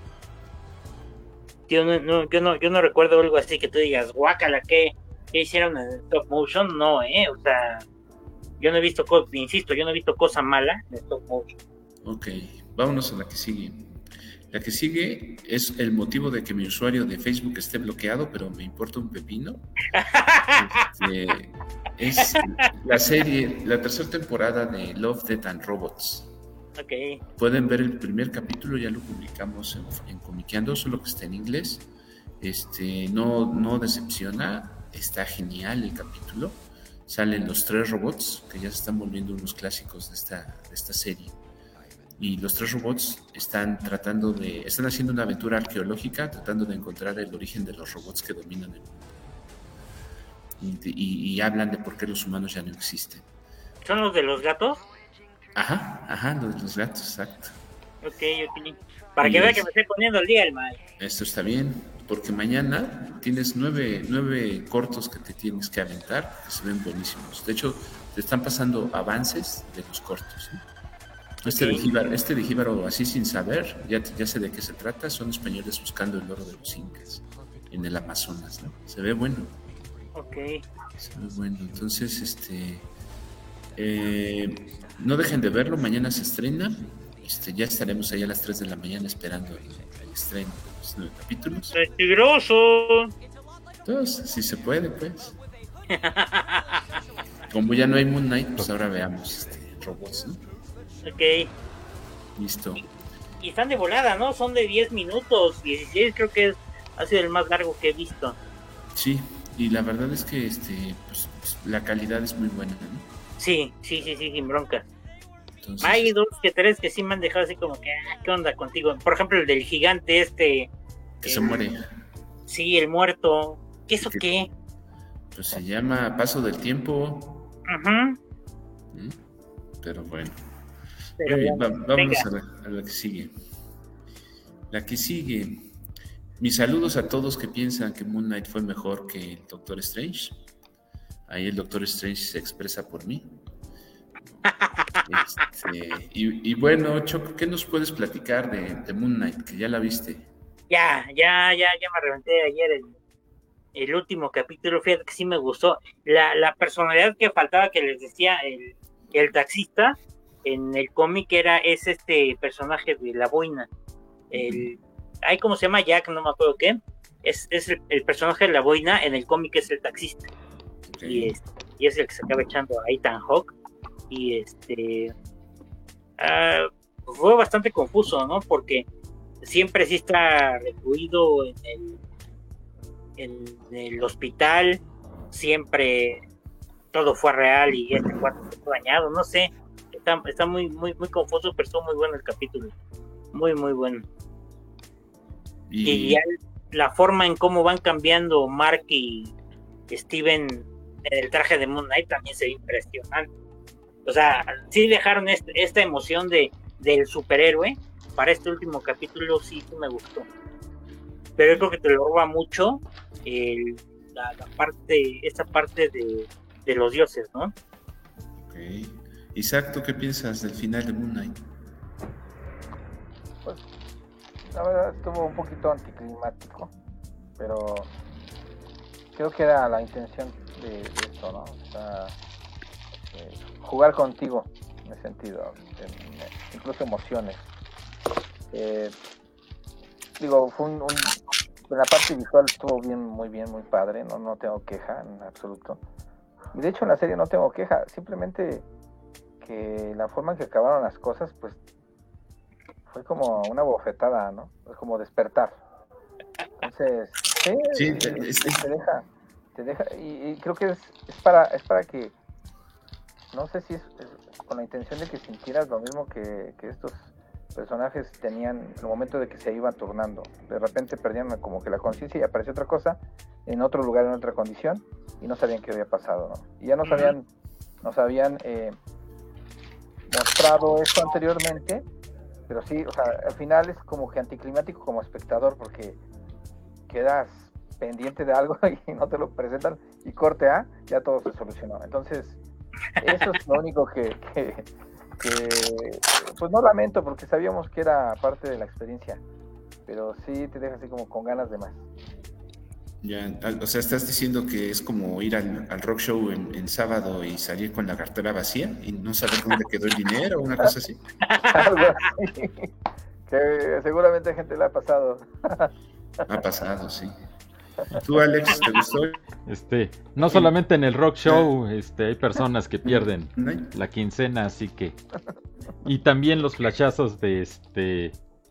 Yo no recuerdo algo así que tú digas, guácala, ¿qué hicieron en stop motion? No, o sea, yo no he visto cosa mala en stop motion. Ok, vámonos a la que sigue. La que sigue es el motivo de que mi usuario de Facebook esté bloqueado, pero me importa un pepino. Es la serie, la tercera temporada de Love, Death and Robots. Okay. Pueden ver el primer capítulo, ya lo publicamos en Comiqueando, solo que está en inglés. No decepciona, está genial el capítulo. Salen los 3 robots que ya se están volviendo unos clásicos de esta serie. Y los 3 robots están haciendo una aventura arqueológica, tratando de encontrar el origen de los robots que dominan el mundo. Y hablan de por qué los humanos ya no existen. ¿Son los de los gatos? Ajá, los de los gatos, exacto. Ok. Para que vea que me estoy poniendo el día el mal. Esto está bien, porque mañana tienes 9 cortos que te tienes que aventar, que se ven buenísimos. De hecho, te están pasando avances de los cortos, ¿no? Este de Jíbaro, así sin saber, ya sé de qué se trata. Son españoles buscando el oro de los incas en el Amazonas, ¿no? Se ve bueno. Ok. Se ve bueno. Entonces, no dejen de verlo. Mañana se estrena. Ya estaremos ahí a las 3 de la mañana esperando el estreno de los 9 capítulos. ¡Es tigroso! Entonces, si se puede, pues. Como ya no hay Moon Knight, pues ahora veamos robots, ¿no? Ok. Listo. Y están de volada, ¿no? Son de 10 minutos, 16 creo que ha sido el más largo que he visto. Sí, y la verdad es que pues, la calidad es muy buena, ¿no? Sí, sin bronca. Entonces, hay 2 que 3 que sí me han dejado así como que, ¿qué onda contigo? Por ejemplo, el del gigante que se muere. Sí, el muerto. ¿Qué eso qué? Pues se llama Paso del Tiempo. Ajá. Pero bueno. Pero muy bien, vámonos a la que sigue. La que sigue. Mis saludos a todos que piensan que Moon Knight fue mejor que el Doctor Strange. Ahí el Doctor Strange se expresa por mí. Y bueno, Choco, ¿qué nos puedes platicar de Moon Knight? Que ya la viste. Ya me reventé ayer el último capítulo. Fíjate que sí me gustó. La personalidad que faltaba, que les decía el taxista en el cómic, es este personaje de la boina. ¿Cómo se llama? Jack, no me acuerdo qué. Es el personaje de la boina, en el cómic es el taxista. Okay. Y es el que se acaba echando a Ethan Hawke. Y fue bastante confuso, ¿no? Porque siempre sí está recluido en el hospital, siempre todo fue real y este cuarto fue dañado, no sé, está muy confuso, pero estuvo muy bueno el capítulo, muy bueno. Y ya la forma en cómo van cambiando Mark y Steven en el traje de Moon Knight también se ve impresionante. O sea, sí dejaron esta emoción del superhéroe para este último capítulo, sí me gustó. Pero yo creo que te lo roba mucho esta parte de los dioses, ¿no? Ok. Isaac, ¿tú qué piensas del final de Moon Knight? Pues, la verdad estuvo un poquito anticlimático, pero creo que era la intención de esto, ¿no? O sea, jugar contigo en ese sentido, incluso emociones. Digo, fue la parte visual estuvo muy bien, muy padre, no tengo queja en absoluto. Y de hecho en la serie no tengo queja, simplemente que la forma en que acabaron las cosas, pues fue como una bofetada, ¿no? Es como despertar. Entonces, sí, te deja, y creo que es para que, no sé si es con la intención de que sintieras lo mismo que estos personajes tenían en el momento de que se iban turnando. De repente perdían como que la conciencia y apareció otra cosa en otro lugar, en otra condición, y no sabían qué había pasado, ¿no? Y ya nos habían mostrado esto anteriormente, pero sí, o sea, al final es como que anticlimático como espectador, porque quedas pendiente de algo y no te lo presentan, y corte A, ya todo se solucionó. Entonces, eso es lo único que pues no lamento, porque sabíamos que era parte de la experiencia, pero sí te deja así como con ganas de más. Ya, o sea, estás diciendo que es como ir al rock show en sábado y salir con la cartera vacía y no saber dónde quedó el dinero o una cosa así. Algo así, que seguramente a gente le ha pasado. Ha pasado, sí. ¿Tú, Alex, te gustó? No solamente en el rock show, hay personas que pierden la quincena, así que... Y también los flashazos de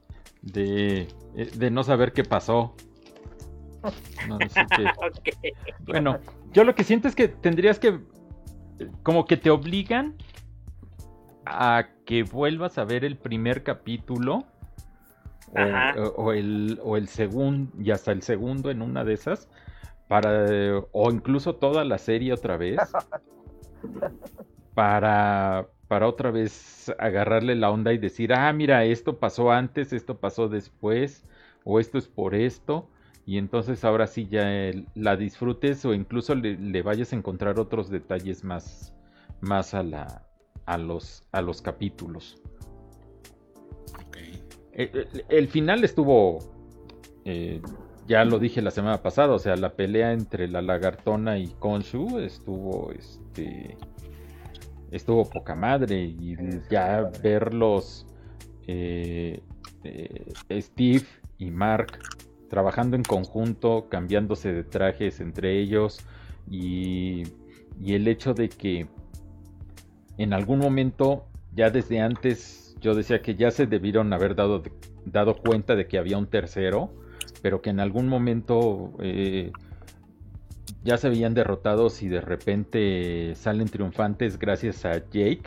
no saber qué pasó. No, así que... Okay. Bueno, yo lo que siento es que tendrías que... Como que te obligan a que vuelvas a ver el primer capítulo o el segundo, y hasta el segundo en una de esas, o incluso toda la serie otra vez, para otra vez agarrarle la onda y decir, mira, esto pasó antes, esto pasó después, o esto es por esto, y entonces ahora sí ya la disfrutes, o incluso le vayas a encontrar otros detalles más a los capítulos. El final estuvo, ya lo dije la semana pasada, o sea, la pelea entre la lagartona y Khonshu estuvo poca madre, y ya verlos, Steve y Mark trabajando en conjunto, cambiándose de trajes entre ellos, y el hecho de que en algún momento, ya desde antes, yo decía que ya se debieron haber dado cuenta de que había un tercero, pero que en algún momento ya se habían derrotados y de repente salen triunfantes gracias a Jake.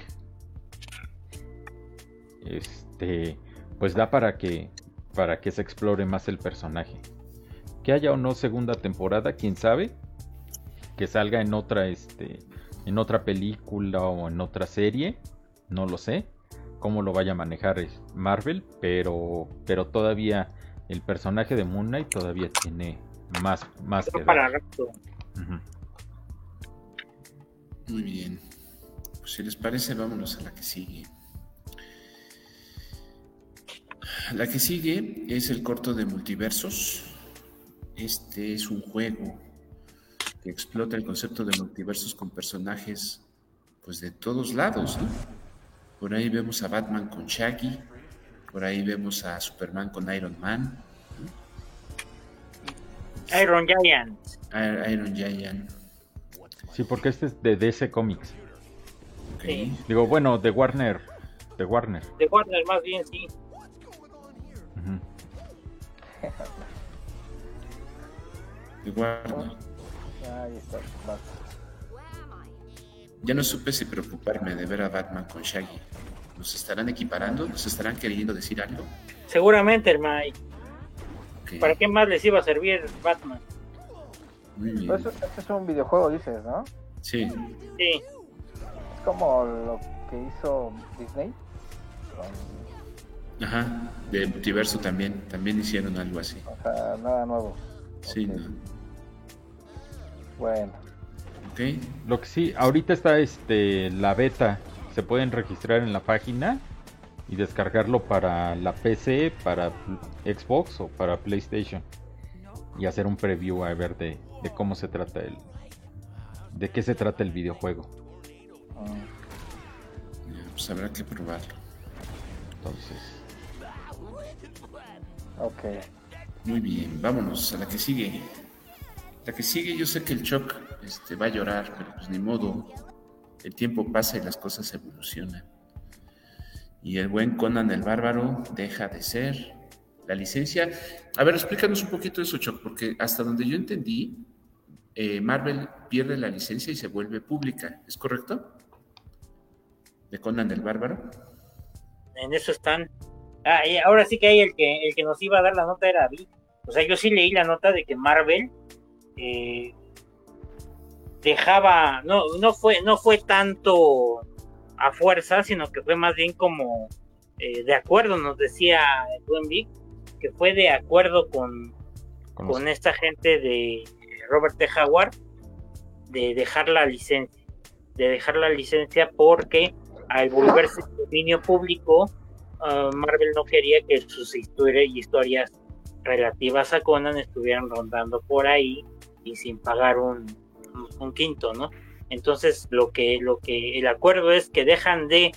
Pues da para que se explore más el personaje. Que haya o no segunda temporada, quién sabe. Que salga en otra película o en otra serie, no lo sé cómo lo vaya a manejar Marvel, pero todavía el personaje de Moon Knight todavía tiene más que dar. Para rato. Muy bien, pues si les parece, vámonos a la que sigue. La que sigue es el corto de Multiversos. Este es un juego que explota el concepto de multiversos con personajes pues de todos lados, ¿no? Por ahí vemos a Batman con Shaggy, por ahí vemos a Superman con Iron Man, ¿no? Iron Giant. Iron Giant. Sí, porque este es de DC Comics. Okay. Sí. Digo, bueno, de Warner. De Warner más bien, sí. De Warner. Ahí está. Ya no supe si preocuparme de ver a Batman con Shaggy. ¿Nos estarán equiparando? ¿Nos estarán queriendo decir algo? Seguramente, hermano. Okay. ¿Para qué más les iba a servir Batman? Muy bien. Pues este es un videojuego, dices, ¿no? Sí. Sí. Es como lo que hizo Disney. Ajá, de Multiverso también hicieron algo así. O sea, nada nuevo. Sí, Okay. no. Bueno. Okay. Lo que sí, ahorita está la beta. Se pueden registrar en la página y descargarlo para la PC, para Xbox o para PlayStation. Y hacer un preview a ver de cómo se trata de qué se trata el videojuego. Pues habrá que probarlo. Entonces, Ok. Muy bien, vámonos a la que sigue. La que sigue, yo sé que el Choc va a llorar, pero pues ni modo. El tiempo pasa y las cosas evolucionan. Y el buen Conan el Bárbaro deja de ser. La licencia... A ver, explícanos un poquito eso, Choc, porque hasta donde yo entendí, Marvel pierde la licencia y se vuelve pública, ¿es correcto? De Conan el Bárbaro. En eso están. Y ahora sí que hay el que nos iba a dar la nota era Vic. O sea, yo sí leí la nota de que Marvel dejaba, no fue tanto a fuerza, sino que fue más bien como de acuerdo, nos decía el buen Vic, que fue de acuerdo con esta gente de Robert T. Howard de dejar la licencia porque al volverse dominio público, Marvel no quería que sus historias relativas a Conan estuvieran rondando por ahí y sin pagar un quinto, ¿no? Entonces lo que el acuerdo es que dejan de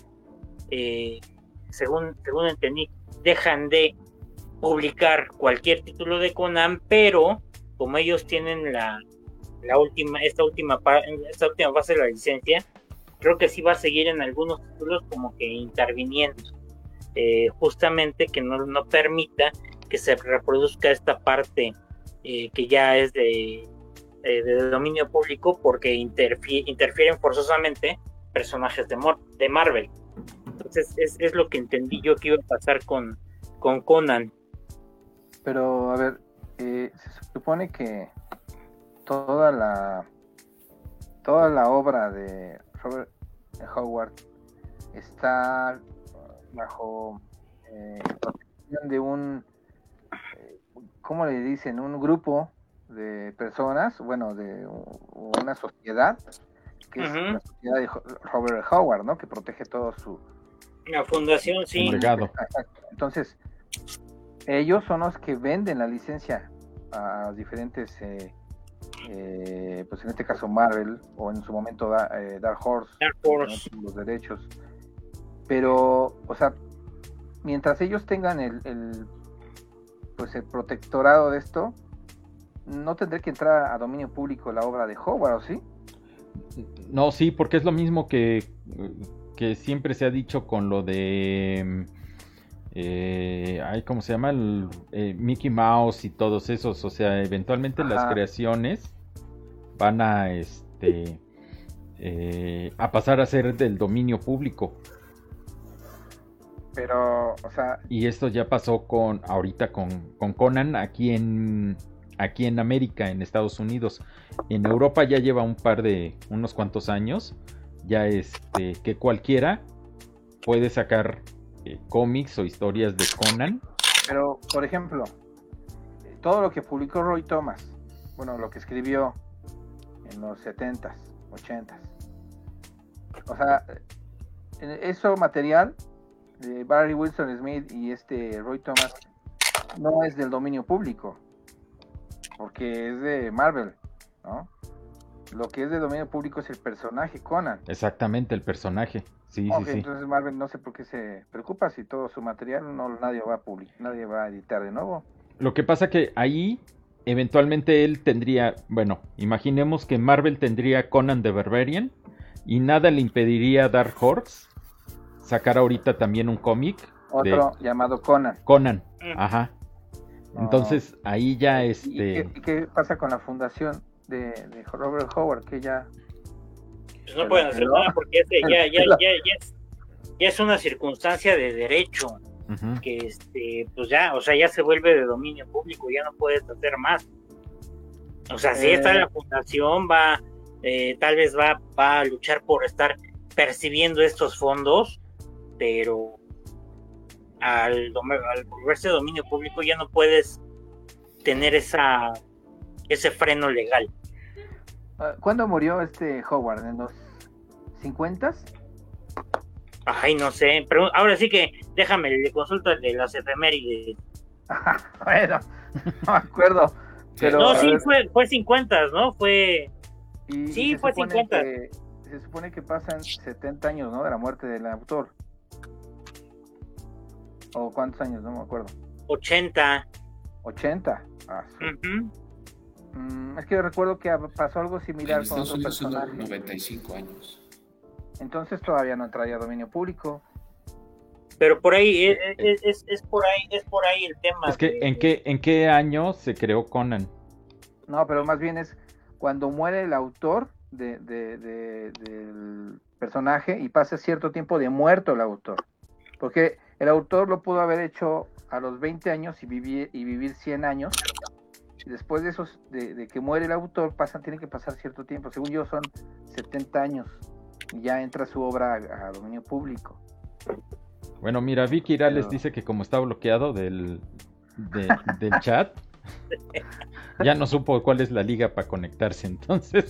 según entendí, dejan de publicar cualquier título de Conan, pero como ellos tienen esta última fase de la licencia, creo que sí va a seguir en algunos títulos como que interviniendo, justamente que no permita que se reproduzca esta parte que ya es de dominio público, porque interfieren forzosamente personajes de Marvel. Entonces es lo que entendí yo que iba a pasar con Conan. Pero a ver, se supone que toda la obra de Robert Howard está bajo protección de un ¿cómo le dicen? Un grupo de personas, bueno, de una sociedad, que es la sociedad de Robert Howard, ¿no? Que protege todo la fundación, sí. Legado. Entonces, ellos son los que venden la licencia a diferentes, pues en este caso Marvel, o en su momento Dark Horse. Los derechos. Pero, o sea, mientras ellos tengan el protectorado de esto, no tendré que entrar a dominio público la obra de Howard, ¿o sí? No, sí, porque es lo mismo que siempre se ha dicho con lo de ¿cómo se llama? Mickey Mouse y todos esos. O sea, eventualmente las creaciones van a pasar a ser del dominio público. Pero, o sea... Y esto ya pasó ahorita con Conan aquí en América, en Estados Unidos. En Europa ya lleva unos cuantos años, ya que cualquiera puede sacar cómics o historias de Conan. Pero, por ejemplo, todo lo que publicó Roy Thomas, bueno, lo que escribió en los 70s, 80s, o sea, eso material de Barry Wilson Smith y Roy Thomas no es del dominio público, porque es de Marvel, ¿no? Lo que es de dominio público es el personaje Conan. Exactamente, el personaje. Sí, okay, sí. Entonces Marvel no sé por qué se preocupa si todo su material nadie va a publicar, nadie va a editar de nuevo. Lo que pasa que ahí eventualmente él tendría, bueno, imaginemos que Marvel tendría Conan the Barbarian y nada le impediría a Dark Horse sacar ahorita también un cómic. Otro llamado Conan. Conan, ajá. Entonces ahí ya ¿Y qué pasa con la fundación de Robert Howard? Que ya... Pues no pueden hacer nada porque ya es una circunstancia de derecho. Que pues ya, o sea, ya se vuelve de dominio público, ya no puedes hacer más. O sea, si está la fundación, tal vez va a luchar por estar percibiendo estos fondos, pero al volverse dominio público ya no puedes tener ese freno legal. ¿Cuándo murió Howard? ¿En los 50s? Ay, no sé, pero ahora sí que le consulto el de las efemérides. Bueno, no me acuerdo. Pero, no, sí, fue 50, ¿no? Fue Y Sí, fue 50. Se supone que pasan 70 años, ¿no? De la muerte del autor. ¿O cuántos años? No me acuerdo. 80. 80. Ah, sí. Uh-huh. Es que yo recuerdo que pasó algo similar En con Estados otro Unidos son personaje. 95 años. Entonces todavía no entraría a dominio público. Pero por ahí es por ahí el tema. Es que ¿en qué año se creó Conan? No, pero más bien es cuando muere el autor del personaje y pasa cierto tiempo de muerto el autor. Porque el autor lo pudo haber hecho a los 20 años y vivir 100 años. Y después de esos, de que muere el autor, tiene que pasar cierto tiempo. Según yo son 70 años. Y ya entra su obra a dominio público. Bueno, mira, Vicky Irales dice que como está bloqueado del chat, ya no supo cuál es la liga para conectarse, entonces.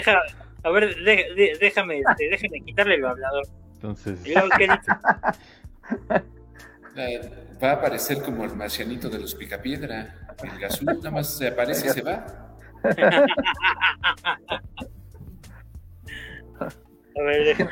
Déjame quitarle el hablador. Entonces. ¿Qué dice? Va a aparecer como el marcianito de los Picapiedra. El Gazú nada más se aparece y se va. A ver, déjame.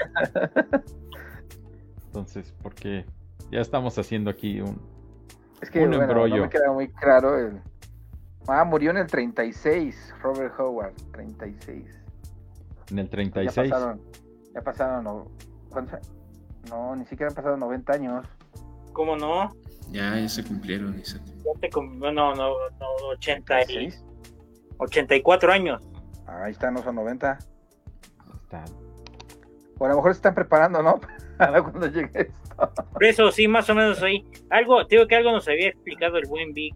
Entonces, porque ya estamos haciendo aquí un embrollo. No me queda muy claro. Murió en el 36, Robert Howard, 36. En el 36. Ya pasaron ¿cuántos? No, ni siquiera han pasado 90 años. ¿Cómo no? Ya se cumplieron. No, 84 años. Ahí están, no son 90. Está. O a lo mejor se están preparando, ¿no? Para cuando llegue esto. Por eso, sí, más o menos ahí. Digo que algo nos había explicado el buen Vic.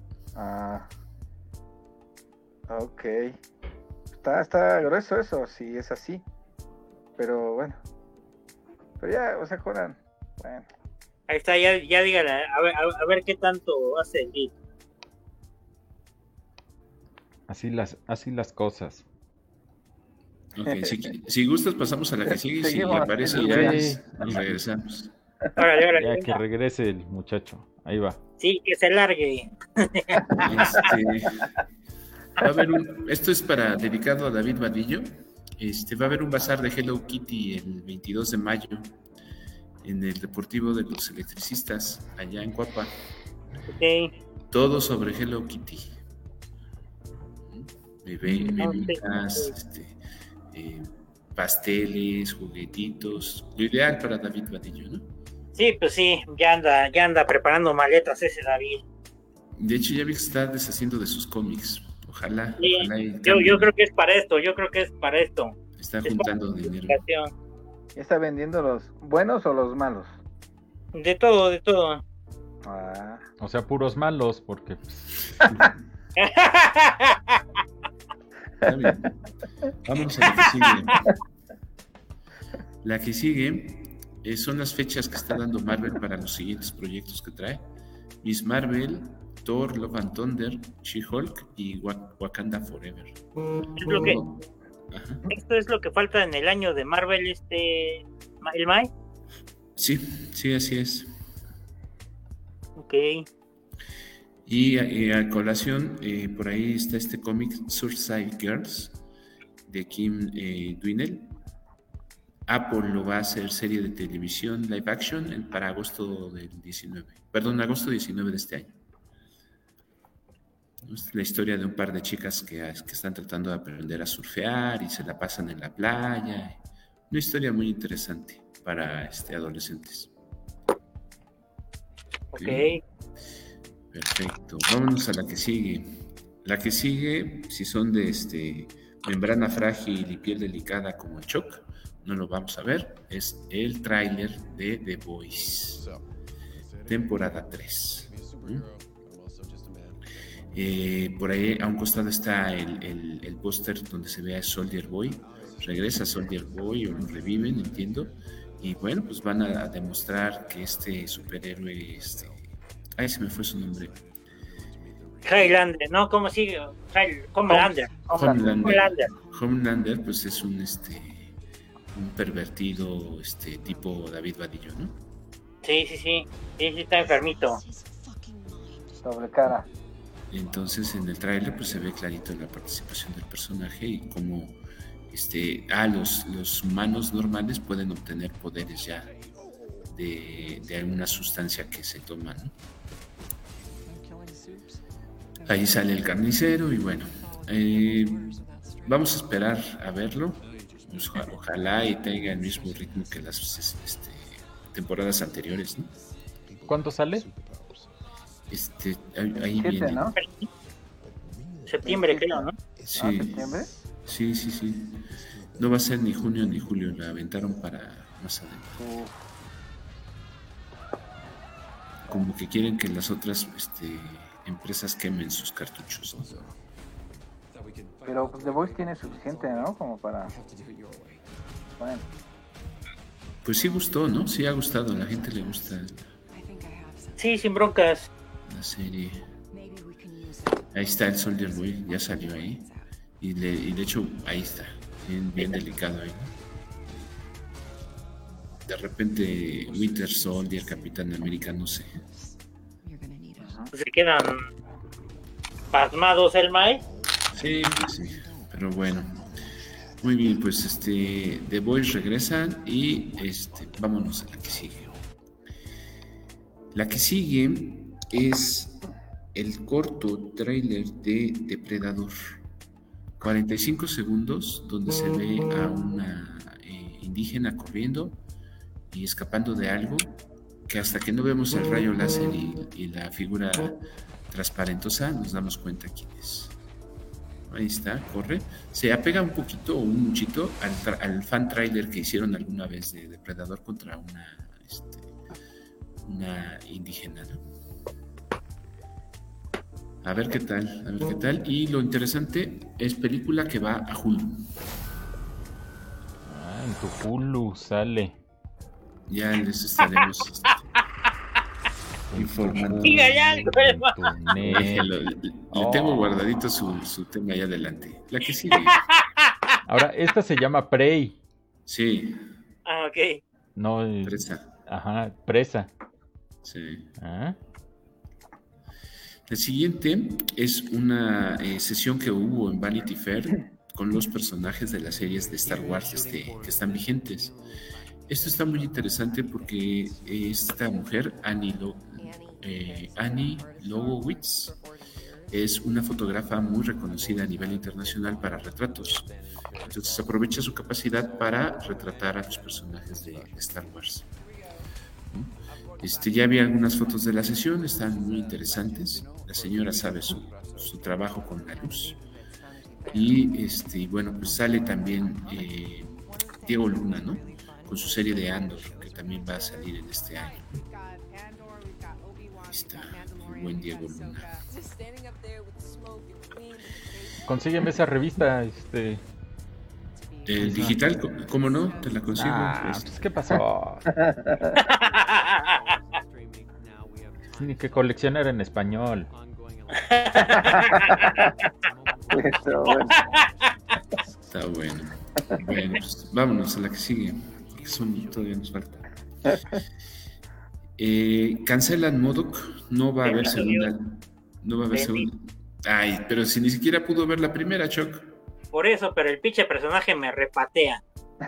Ok. Está grueso eso, si es así. Pero bueno. Pero ya, o sea, Conan. Bueno. Ahí está, ya dígale, a ver qué tanto hace el Vic. Así las cosas. Ok, si gustas pasamos a la que sigue. Si aparece ya nos regresamos. Órale, ya que regrese el muchacho. Ahí va. Sí, que se largue. Va a haber esto es dedicado a David Vadillo. Va a haber un bazar de Hello Kitty el 22 de mayo en el Deportivo de los Electricistas, allá en Cuapa. Okay. Todo sobre Hello Kitty. Bebidas, pasteles, juguetitos. Lo ideal para David Vadillo, ¿no? Sí, pues sí, ya anda preparando maletas ese David. De hecho, ya vi que está deshaciendo de sus cómics. Ojalá. Sí, yo creo que es para esto. Está juntando dinero. ¿Está vendiendo los buenos o los malos? De todo. O sea, puros malos, porque... Está bien. Vamos a la que sigue. La que sigue son las fechas que está dando Marvel para los siguientes proyectos que trae. Miss Marvel, Thor, Love and Thunder, She-Hulk y Wakanda Forever. Esto es lo que falta en el año de Marvel, el Mai. Sí, así es. Ok. Y a colación, por ahí está este cómic Suicide Girls de Kim Dwinell. Apple lo va a hacer serie de televisión live action para agosto 19 de este año. Es la historia de un par de chicas que están tratando de aprender a surfear y se la pasan en la playa. Una historia muy interesante para adolescentes. Ok. Perfecto. Vámonos a la que sigue. La que sigue, si son de membrana frágil y piel delicada como el Chuck, no lo vamos a ver. Es el tráiler de The Boys, temporada 3. Por ahí a un costado está el póster donde se ve a Soldier Boy. Regresa Soldier Boy o lo reviven, entiendo. Y bueno, pues van a demostrar que este superhéroe, ay, se me fue su nombre. Highlander, ¿no? ¿Cómo sigue? Homelander, pues es un pervertido, tipo David Vadillo, ¿no? Sí, está enfermito. Doble cara. Entonces en el tráiler pues se ve clarito la participación del personaje y cómo los humanos normales pueden obtener poderes ya de alguna sustancia que se toma, ¿no? Ahí sale el carnicero y bueno, vamos a esperar a verlo. Pues, ojalá y tenga el mismo ritmo que las temporadas anteriores, ¿no? ¿Cuándo sale? Ahí viene, ¿no? Septiembre, creo, ¿no? Sí. ¿Septiembre? Sí. No va a ser ni junio ni julio, la aventaron para más adelante. Como que quieren que las otras empresas quemen sus cartuchos, ¿no? Pero pues The Voice tiene suficiente, ¿no? Como para... Bueno. Pues sí gustó, ¿no? Sí ha gustado, a la gente le gusta Sí, sin broncas. la serie. Ahí está el Soldier Boy, ya salió ahí. Y de hecho, ahí está, bien delicado ahí, ¿no? De repente, Winter Soldier, Capitán América, no sé. Se quedan pasmados el Mae. Sí, pues sí, pero bueno. Muy bien, pues The Boys regresan y vámonos a la que sigue. La que sigue es el corto tráiler de Depredador. 45 segundos donde se ve a una indígena corriendo y escapando de algo que hasta que no vemos el rayo láser y la figura transparentosa nos damos cuenta quién es. Ahí está, corre. Se apega un poquito o un muchito al fan trailer que hicieron alguna vez de Depredador contra una indígena, ¿no? A ver qué tal. Y lo interesante es película que va a Hulu. En tu Hulu sale. Ya les estaremos informando. Diga ya, Déjelo, le tengo guardadito su tema ahí adelante. La que sigue. Ahora, esta se llama Prey. Sí. Ah, ok. No, Presa. Ajá, presa. Sí. ¿Ah? El siguiente es una sesión que hubo en Vanity Fair con los personajes de las series de Star Wars que están vigentes. Esto está muy interesante porque esta mujer, Annie Lowowitz, es una fotógrafa muy reconocida a nivel internacional para retratos. Entonces aprovecha su capacidad para retratar a los personajes de Star Wars. Ya había algunas fotos de la sesión, están muy interesantes. La señora sabe su trabajo con la luz. Y bueno, pues sale también Diego Luna, ¿no? Con su serie de Andor, que también va a salir en este año. Ahí está, el buen Diego Luna. Consígueme esa revista, El digital, ¿cómo no? Te la consigo. Pues, ¿qué pasó? Ni que coleccionar en español. Está bueno. Bueno, pues vámonos a la que sigue. Todavía nos falta. Cancelan MODOK. No va a haber segunda. Ay, pero si ni siquiera pudo ver la primera, Choc. Por eso, pero el pinche personaje me repatea.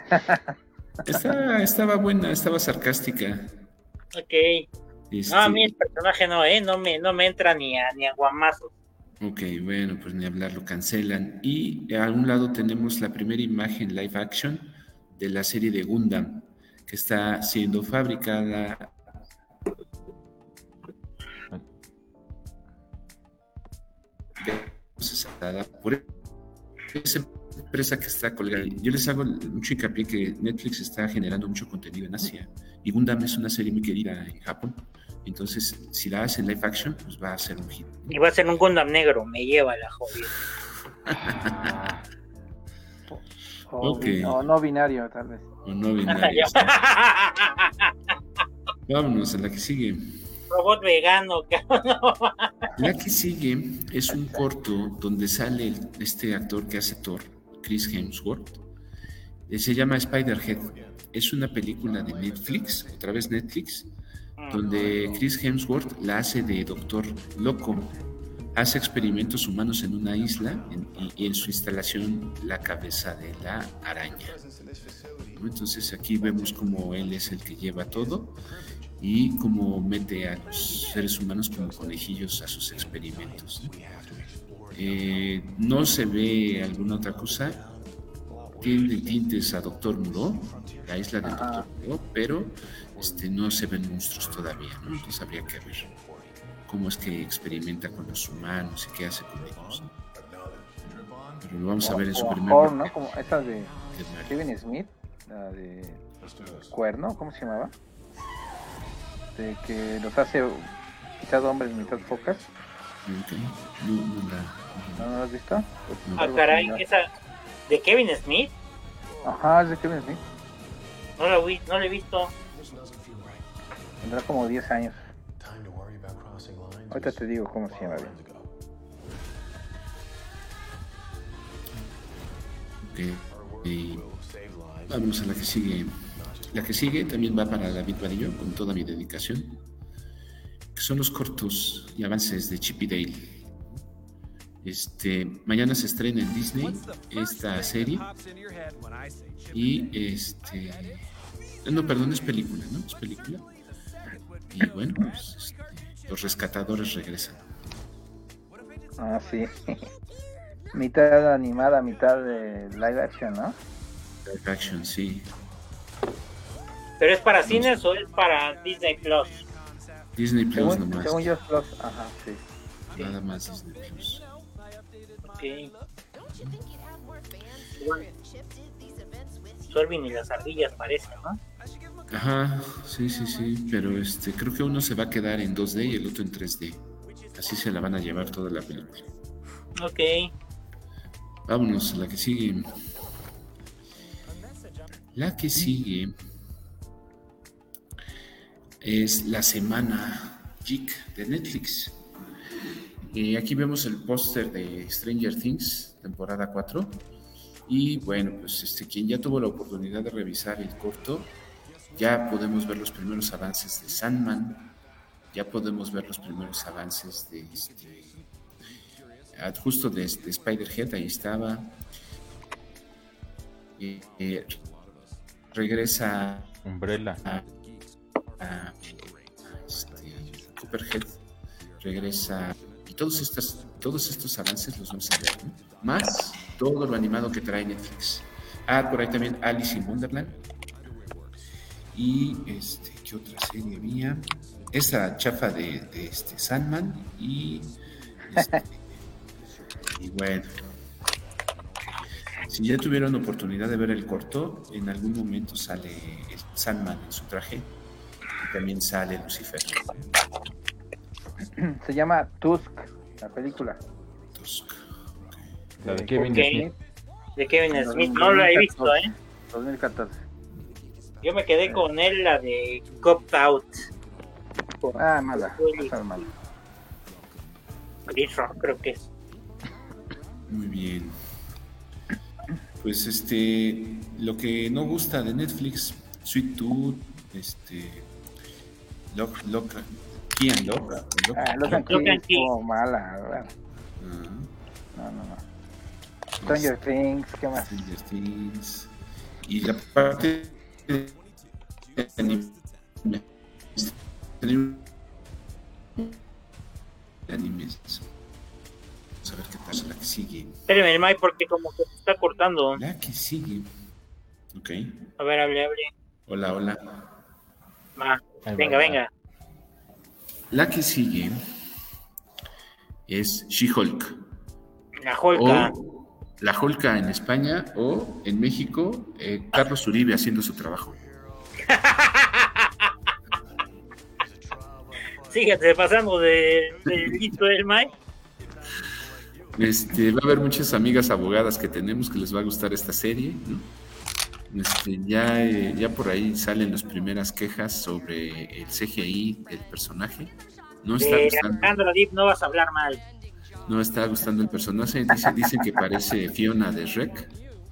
Estaba buena, estaba sarcástica. Ok. No, a mí el personaje no me entra ni a guamazos. Ok, bueno, pues ni hablar, lo cancelan. Y a un lado tenemos la primera imagen live action de la serie de Gundam, que está siendo fabricada por esa empresa que está colgada. Yo les hago mucho hincapié que Netflix está generando mucho contenido en Asia y Gundam es una serie muy querida en Japón. Entonces, si la hacen live action, pues va a ser un hit. Y va a ser un Gundam negro, me lleva la jodida. Okay. O no binario, tal vez. O no binario. Vámonos a la que sigue. Robot vegano, cabrón. La que sigue es un corto donde sale este actor que hace Thor, Chris Hemsworth. Se llama Spider-Head. Es una película de Netflix, otra vez Netflix, donde Chris Hemsworth la hace de Doctor Loco. hace experimentos humanos en una isla y en su instalación la cabeza de la araña. Entonces aquí vemos como él es el que lleva todo y cómo mete a los seres humanos como conejillos a sus experimentos. No se ve alguna otra cosa. Tiene tintes a Doctor Moreau, la isla del Doctor Moreau, pero no se ven monstruos todavía, ¿no? Entonces habría que ver cómo es que experimenta con los humanos y qué hace con ellos, ¿no? Pero lo vamos a ver en su primer Horn, ¿no? Como esa de Kevin Smith, la de Cuerno, ¿cómo se llamaba? De que los hace mitad hombres, mitad focas. Okay. ¿No lo has visto? Pues, caray, esa de Kevin Smith. Ajá, es de Kevin Smith. No la he visto. Tendrá como 10 años. Ahorita te digo cómo se llama bien. Okay. Vamos a la que sigue. La que sigue también va para David Vadillo, con toda mi dedicación, que son los cortos y avances de Chip y Dale. Mañana se estrena en Disney esta serie y no, perdón, es película, ¿no? Es película. Y bueno, pues, los rescatadores regresan. Ah, sí. Mitad animada, mitad de live action, ¿no? Live action, sí. ¿Pero es para cines o es para Disney Plus? Disney Plus nomás. Según yo es Plus, ajá, sí. Nada más Disney Plus. Okay. Bueno, Sorvin y las ardillas parece, ¿no? Ajá, sí, pero creo que uno se va a quedar en 2D y el otro en 3D. Así se la van a llevar toda la película. Ok. Vámonos a la que sigue. La que sigue es La Semana Geek de Netflix. Aquí vemos el póster de Stranger Things, temporada 4. Y bueno, pues quien ya tuvo la oportunidad de revisar el corto, ya podemos ver los primeros avances de Sandman, ya podemos ver los primeros avances de justo de Spider-Head, ahí estaba. Regresa Umbrella a Copperhead, regresa, y todos estos avances los vamos a ver, ¿no? Más todo lo animado que trae Netflix. Por ahí también Alice in Wonderland. Y ¿qué otra serie había? Esa chafa de Sandman y y bueno, si ya tuvieron oportunidad de ver el corto, en algún momento sale el Sandman en su traje y también sale Lucifer. Se llama Tusk, la película. Tusk. La de Kevin Smith. De Kevin Smith, no la he visto, 2014. Yo me quedé con él, la de Cop Out. Mala. Chris Rock, creo que es. Muy bien. Pues lo que no gusta de Netflix, Sweet Tooth, Key and Lock. Lock and Key estuvo mala, ¿verdad? No. Stranger Things, ¿qué más? Stranger Things. Y la parte de anime. Vamos a ver qué pasa la que sigue. Espérame, Mike, porque como que se está cortando. La que sigue. Ok. A ver, hable. Hola. Venga. La que sigue es She-Hulk. La Hulka. O la Hulka en España, o en México, Carlos Uribe haciendo su trabajo. Síguete pasando de listo del Mike. Va a haber muchas amigas abogadas que tenemos que les va a gustar esta serie, ¿no? Ya por ahí salen las primeras quejas sobre el CGI del personaje. No está gustando. Alejandro Deep, no vas a hablar mal. No está gustando el personaje. Dicen que parece Fiona de Shrek.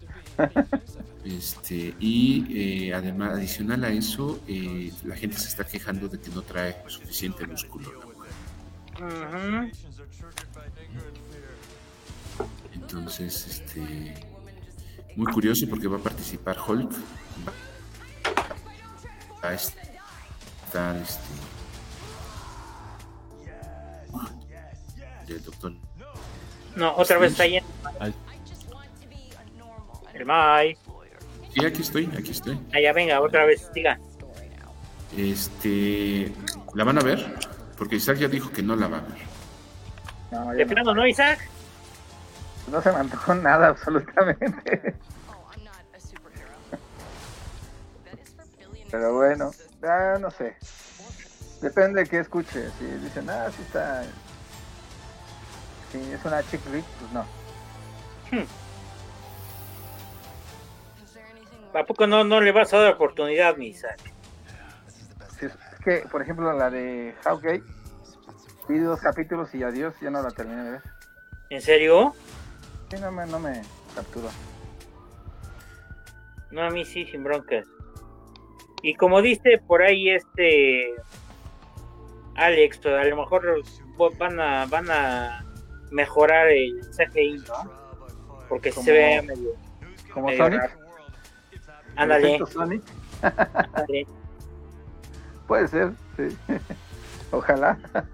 Además, adicional a eso, la gente se está quejando de que no trae suficiente músculo, ¿no? Ujú. Entonces, muy curioso porque va a participar Hulk, va a estar el doctor. No, otra vez está yendo. Ahí- El Mai. Sí, aquí estoy. Allá venga, otra vez, diga. ¿La van a ver? Porque Isaac ya dijo que no la va a ver. No, De ya no. plano, ¿no, Isaac? No se me antojó nada absolutamente. Pero bueno, no sé. Depende de qué escuche. Si dicen, sí está. Si es una chick flick, pues no. ¿A poco no le vas a dar oportunidad, mi Isaac? Si es que, por ejemplo, la de Hawkeye, vi 2 capítulos y adiós, ya no la terminé de ver. ¿En serio? Sí, no me capturó. No, a mí sí, sin broncas. Y como dice por ahí Alex, pues a lo mejor van a mejorar el CGI, ¿no? Porque Como- se ve medio Como Sonic. raro. Ándale, ¿Efecto Sonic? ándale. Puede ser, sí. Ojalá.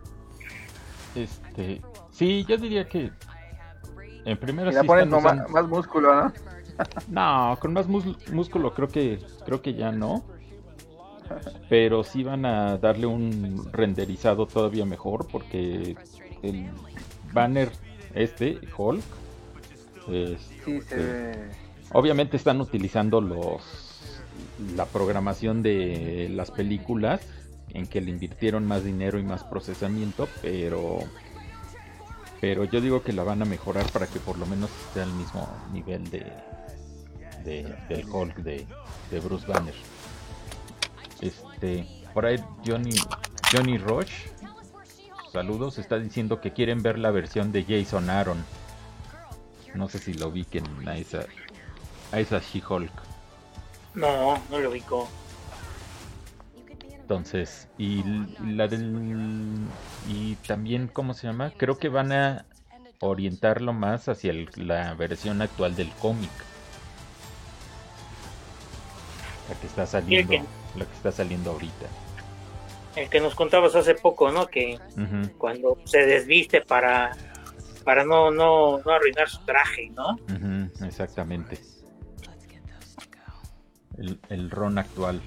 Sí, yo diría que en primera Y la sí ponen están con usando- más músculo, ¿no? No, con más músculo creo que ya no. Pero sí van a darle un renderizado todavía mejor porque el banner Hulk, Sí, se ve. obviamente están utilizando la programación de las películas en que le invirtieron más dinero y más procesamiento, pero yo digo que la van a mejorar para que por lo menos esté al mismo nivel del Hulk de Bruce Banner. Por ahí Johnny Rush, saludos, está diciendo que quieren ver la versión de Jason Aaron. No sé si lo ubiquen a esa She-Hulk. No lo ubico. Entonces, y también, ¿cómo se llama? Creo que van a orientarlo más hacia la versión actual del cómic. La que está saliendo ahorita. El que nos contabas hace poco, ¿no? Que Ujú, cuando se desviste para no arruinar su traje, ¿no? ujú, exactamente. El Ron actual.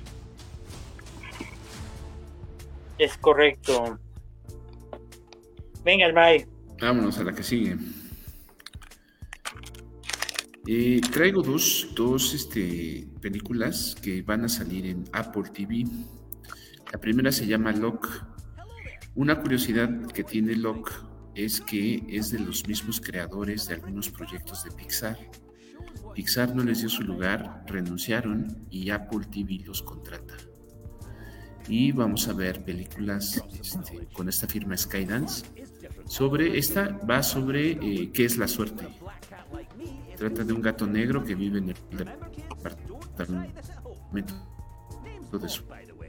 Es correcto. Venga, el May. Vámonos a la que sigue. Traigo dos películas que van a salir en Apple TV. La primera se llama Lock. Una curiosidad que tiene Lock es que es de los mismos creadores de algunos proyectos de Pixar. Pixar no les dio su lugar, renunciaron y Apple TV los contrata. Y vamos a ver películas con esta firma Skydance. Va sobre qué es la suerte. Trata de un gato negro que vive en el departamento de su...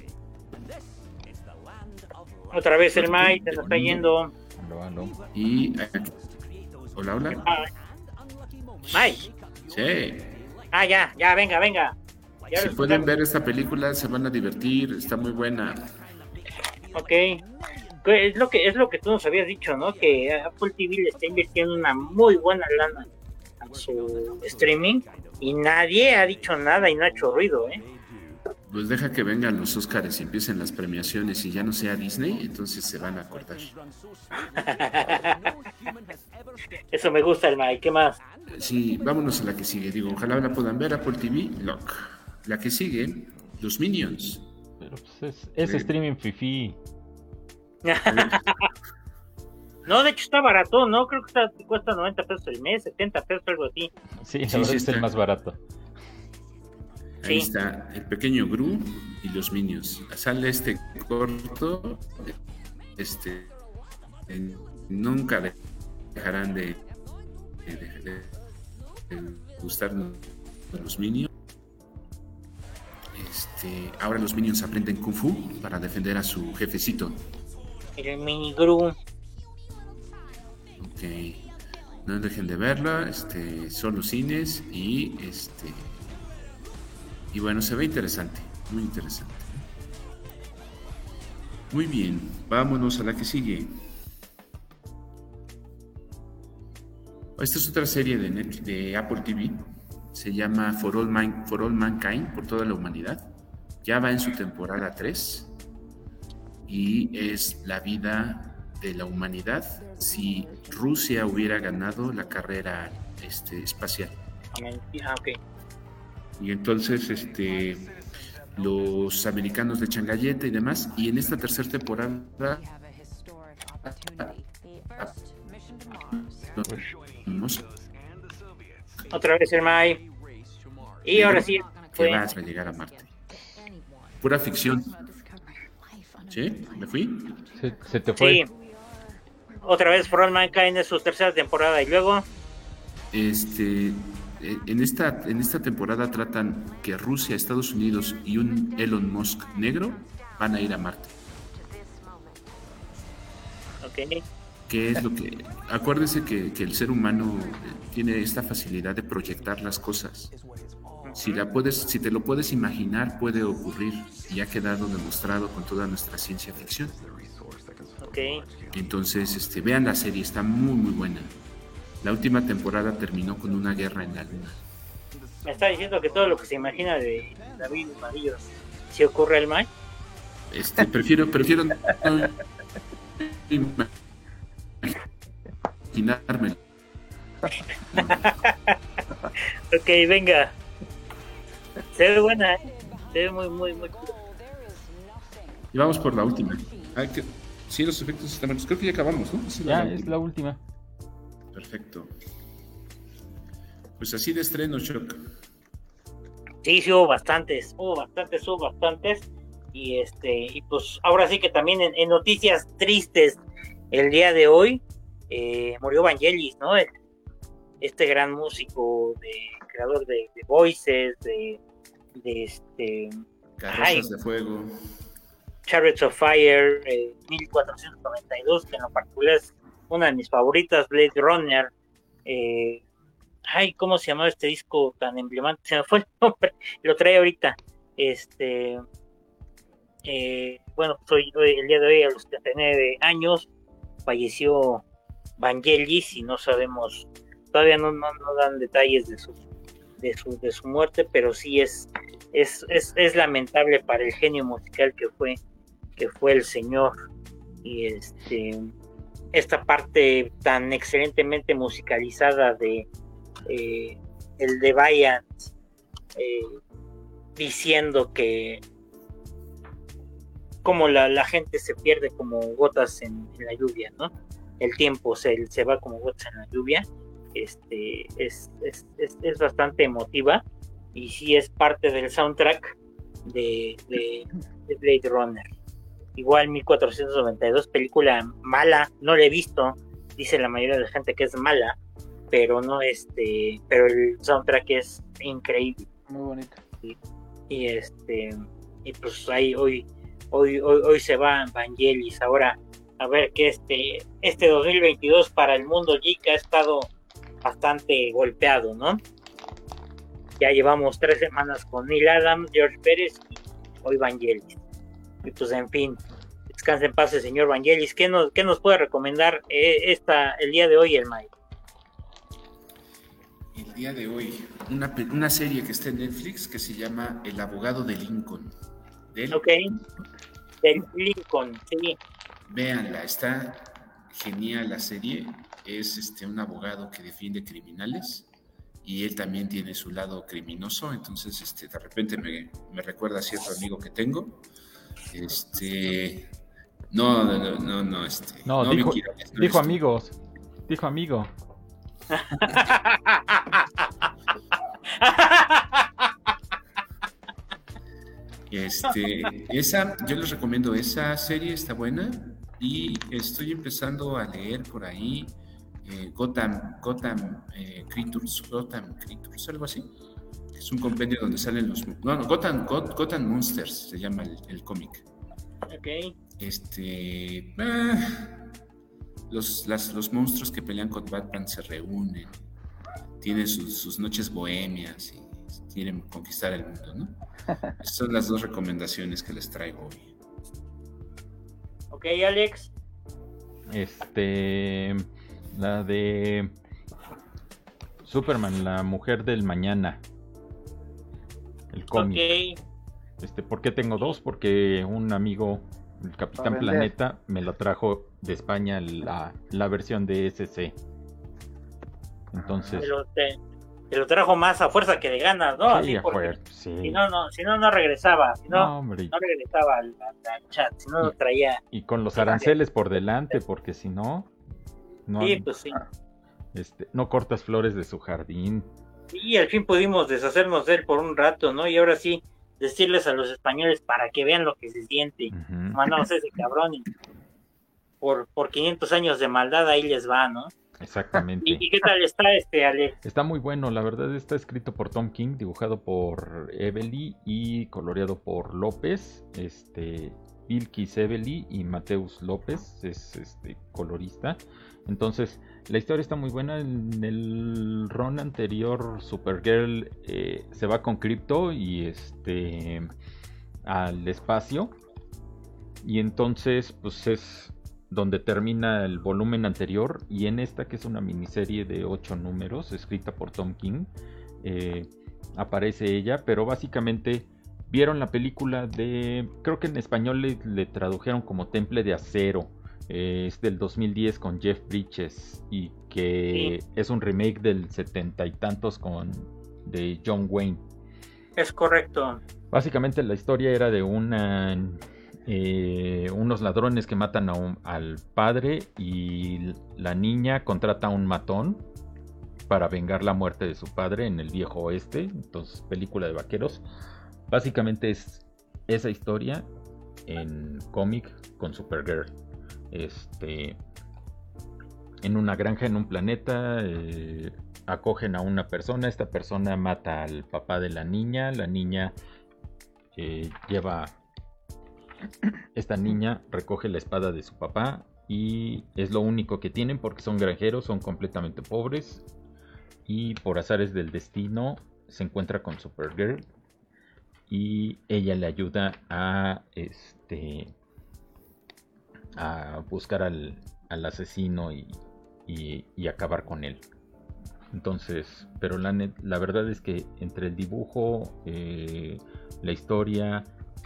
Otra vez el May, te nos está yendo. Aló. Y hola. May. Sí. Ya, venga. Ya Si lo pueden escuchamos. ver esta película, se van a divertir, está muy buena. Ok. Es lo que tú nos habías dicho, ¿no? Que Apple TV le está invirtiendo una muy buena lana a su streaming y nadie ha dicho nada y no ha hecho ruido, ¿eh? Pues deja que vengan los Óscares y empiecen las premiaciones y ya no sea Disney, entonces se van a acordar. Eso me gusta, el May. ¿Qué más? Sí, vámonos a la que sigue. Digo, ojalá la puedan ver, Apple TV, Lock. La que sigue, los Minions. Pero pues es streaming fifi. No, de hecho está barato, ¿no? Creo que cuesta 90 pesos el mes, 70 pesos, algo así. Sí, la Sí, verdad sí es el está. más barato. Ahí Sí. está el pequeño Gru y los Minions. Sale este corto, nunca dejarán de gustarnos los Minions. Ahora los Minions aprenden Kung Fu para defender a su jefecito. El mini Gru. No dejen de verla, son los cines y bueno, se ve interesante, muy interesante. Muy bien, vámonos a la que sigue. Esta es otra serie de Apple TV, se llama For All Mankind, por toda la humanidad. Ya va en su temporada 3 y es la vida de la humanidad si Rusia hubiera ganado la carrera espacial. Okay. Y entonces los americanos le echan galleta y demás, y en esta tercera temporada otra vez el May, y ahora sí que vas a llegar a Marte. Pura ficción. ¿Sí? ¿Me fui? Se te fue. Sí. Otra vez For All Mankind en su tercera temporada, y luego en esta temporada tratan que Rusia, Estados Unidos y un Elon Musk negro van a ir a Marte. Okay. ¿Qué es lo que? Acuérdense que el ser humano tiene esta facilidad de proyectar las cosas. Si te lo puedes imaginar, puede ocurrir, y ha quedado demostrado con toda nuestra ciencia ficción. Okay. Entonces, vean la serie, está muy muy buena. La última temporada terminó con una guerra en la luna. Me está diciendo que todo lo que se imagina de David Amarillo, si ocurre el May. Prefiero no imaginarme. Ok, venga. Se ve buena, se ve muy, muy, muy cool. Y vamos por la última. Sí, los efectos están buenos. Creo que ya acabamos, ¿no? Ya, es la última. Perfecto. Pues así de estreno, Shock. Sí, hubo bastantes. Y pues ahora sí que también en noticias tristes el día de hoy murió Vangelis, ¿no? Este gran músico, creador de Voices, de Carrozas de Fuego, Chariots of Fire, 1492, que en lo particular es una de mis favoritas, Blade Runner. ¿Cómo se llamaba este disco tan emblemático? Se me fue el nombre, lo trae ahorita. Bueno, el día de hoy, a los 39 años, falleció Vangelis, y no sabemos, todavía no dan detalles de su muerte, pero sí es lamentable para el genio musical que fue el señor. Y esta parte tan excelentemente musicalizada de el de Valiant, diciendo que como la gente se pierde como gotas en la lluvia, ¿no? El tiempo se va como gotas en la lluvia. Es bastante emotiva, y sí es parte del soundtrack de Blade Runner. Igual 1492, película mala, no la he visto, dice la mayoría de la gente que es mala, pero no pero el soundtrack es increíble, muy bonito. Y pues ahí hoy se va Vangelis. Ahora a ver que este 2022 para el mundo geek ha estado bastante golpeado, ¿no? Ya llevamos 3 semanas con Neil Adams, George Pérez y hoy Vangelis. Y pues en fin, descanse en paz el señor Vangelis. ¿Qué nos puede recomendar el día de hoy, el Mike? El día de hoy, una serie que está en Netflix que se llama El abogado de Lincoln. Del Lincoln, sí. Véanla, está genial la serie. Es un abogado que defiende criminales, y él también tiene su lado criminoso. Entonces de repente me recuerda a cierto amigo que tengo. Dijo amigos. Dijo amigo. Yo les recomiendo esa serie, está buena, y estoy empezando a leer por ahí Gotham Creatures, algo así. Es un compendio donde salen Gotham Monsters se llama el cómic. Okay. los monstruos que pelean con Batman se reúnen, tienen sus noches bohemias y quieren conquistar el mundo, ¿no? Estas son las dos recomendaciones que les traigo hoy. Ok, Alex. La de Superman, la mujer del mañana. El cómic. Ok. ¿Por qué tengo dos? Porque un amigo, el Capitán Planeta, me lo trajo de España la versión de SC. Entonces... Te lo trajo más a fuerza que de ganas, ¿no? Sí, así porque, sí. Si no, no regresaba. No regresaba al chat. Si no, lo traía. Y con los aranceles por delante, porque si no... Sí, pues sí. No cortas flores de su jardín. Y al fin pudimos deshacernos de él por un rato, ¿no? Y ahora sí, decirles a los españoles para que vean lo que se siente. Mandamos a ese cabrón y por 500 años de maldad ahí les va, ¿no? Exactamente. ¿Y qué tal está Alex? Está muy bueno, la verdad está escrito por Tom King, dibujado por Evely y coloreado por López, Vilkis Evely y Mateus López es colorista. Entonces, la historia está muy buena. En el run anterior, Supergirl se va con Krypto y al espacio. Y entonces, pues es donde termina el volumen anterior, y en esta, que es una miniserie de 8 números escrita por Tom King, aparece ella, pero básicamente vieron la película creo que en español le tradujeron como Temple de Acero, es del 2010 con Jeff Bridges, y que es un remake del 70 y tantos de John Wayne. Es correcto. Básicamente la historia era de unos ladrones que matan al padre, y la niña contrata a un matón para vengar la muerte de su padre en el viejo oeste. Entonces, película de vaqueros. Básicamente es esa historia en cómic con Supergirl. En una granja, en un planeta, acogen a una persona. Esta persona mata al papá de la niña. La niña esta niña recoge la espada de su papá, y es lo único que tienen porque son granjeros, son completamente pobres, y por azares del destino se encuentra con Supergirl y ella le ayuda a buscar al asesino y acabar con él. Entonces, pero la verdad es que entre el dibujo, la historia,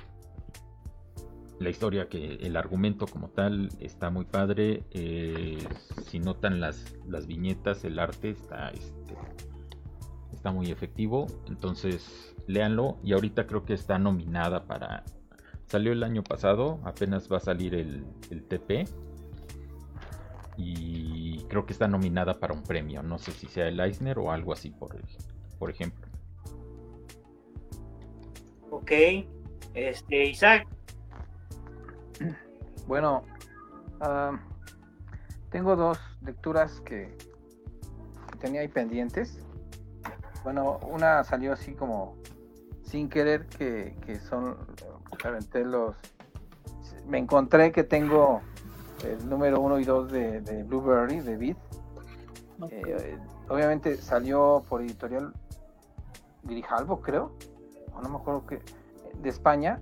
que el argumento como tal está muy padre. Si notan las viñetas, el arte está muy efectivo. Entonces léanlo, y ahorita creo que está nominada salió el año pasado, apenas va a salir el TP, y creo que está nominada para un premio, no sé si sea el Eisner o algo así, por ejemplo. Ok, Isaac. Bueno, tengo dos lecturas que tenía ahí pendientes. Bueno, una salió así como sin querer, que son, me encontré que tengo el número 1 y 2 de Blueberry, de Beat. Obviamente salió por editorial Grijalbo, creo, o no me acuerdo qué, de España.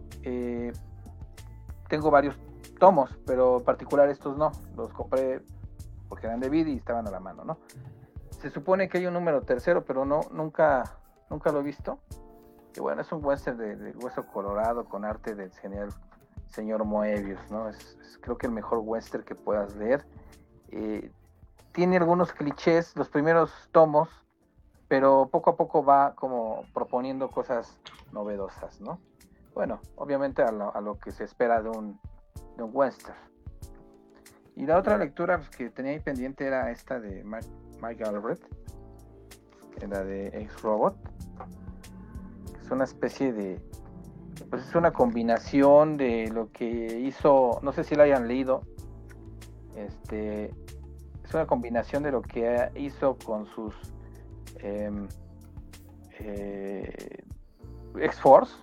Tengo varios tomos, pero en particular estos no, los compré porque eran de Vid y estaban a la mano, ¿no? Se supone que hay un número tercero, pero nunca lo he visto. Y bueno, es un western de hueso colorado con arte del genial señor Moebius, ¿no? Es creo que el mejor western que puedas leer. Tiene algunos clichés los primeros tomos, pero poco a poco va como proponiendo cosas novedosas, ¿no? Bueno, obviamente a lo que se espera de un western. Y la otra lectura que tenía ahí pendiente era esta de Mike Galbraith, que era de X-Robot. Es una especie de, pues es una combinación de lo que hizo, no sé si lo hayan leído, es una combinación de lo que hizo con sus X-Force,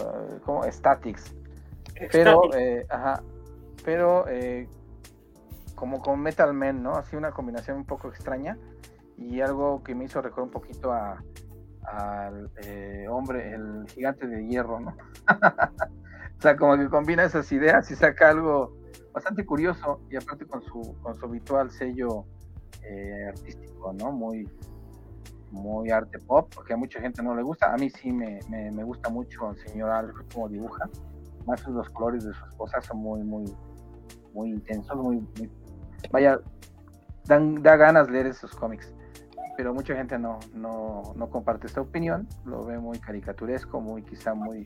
como Statics, pero como con Metal Man, ¿no? Así una combinación un poco extraña y algo que me hizo recordar un poquito al hombre, el gigante de hierro, ¿no? O sea, como que combina esas ideas y saca algo bastante curioso y aparte con su habitual sello artístico, ¿no? Muy arte pop, porque a mucha gente no le gusta. A mí sí me gusta mucho el señor Al como dibuja. Más los colores de su esposa son muy intensos, vaya, da ganas leer esos cómics. Pero mucha gente no comparte esta opinión, lo ve muy caricaturesco, quizá muy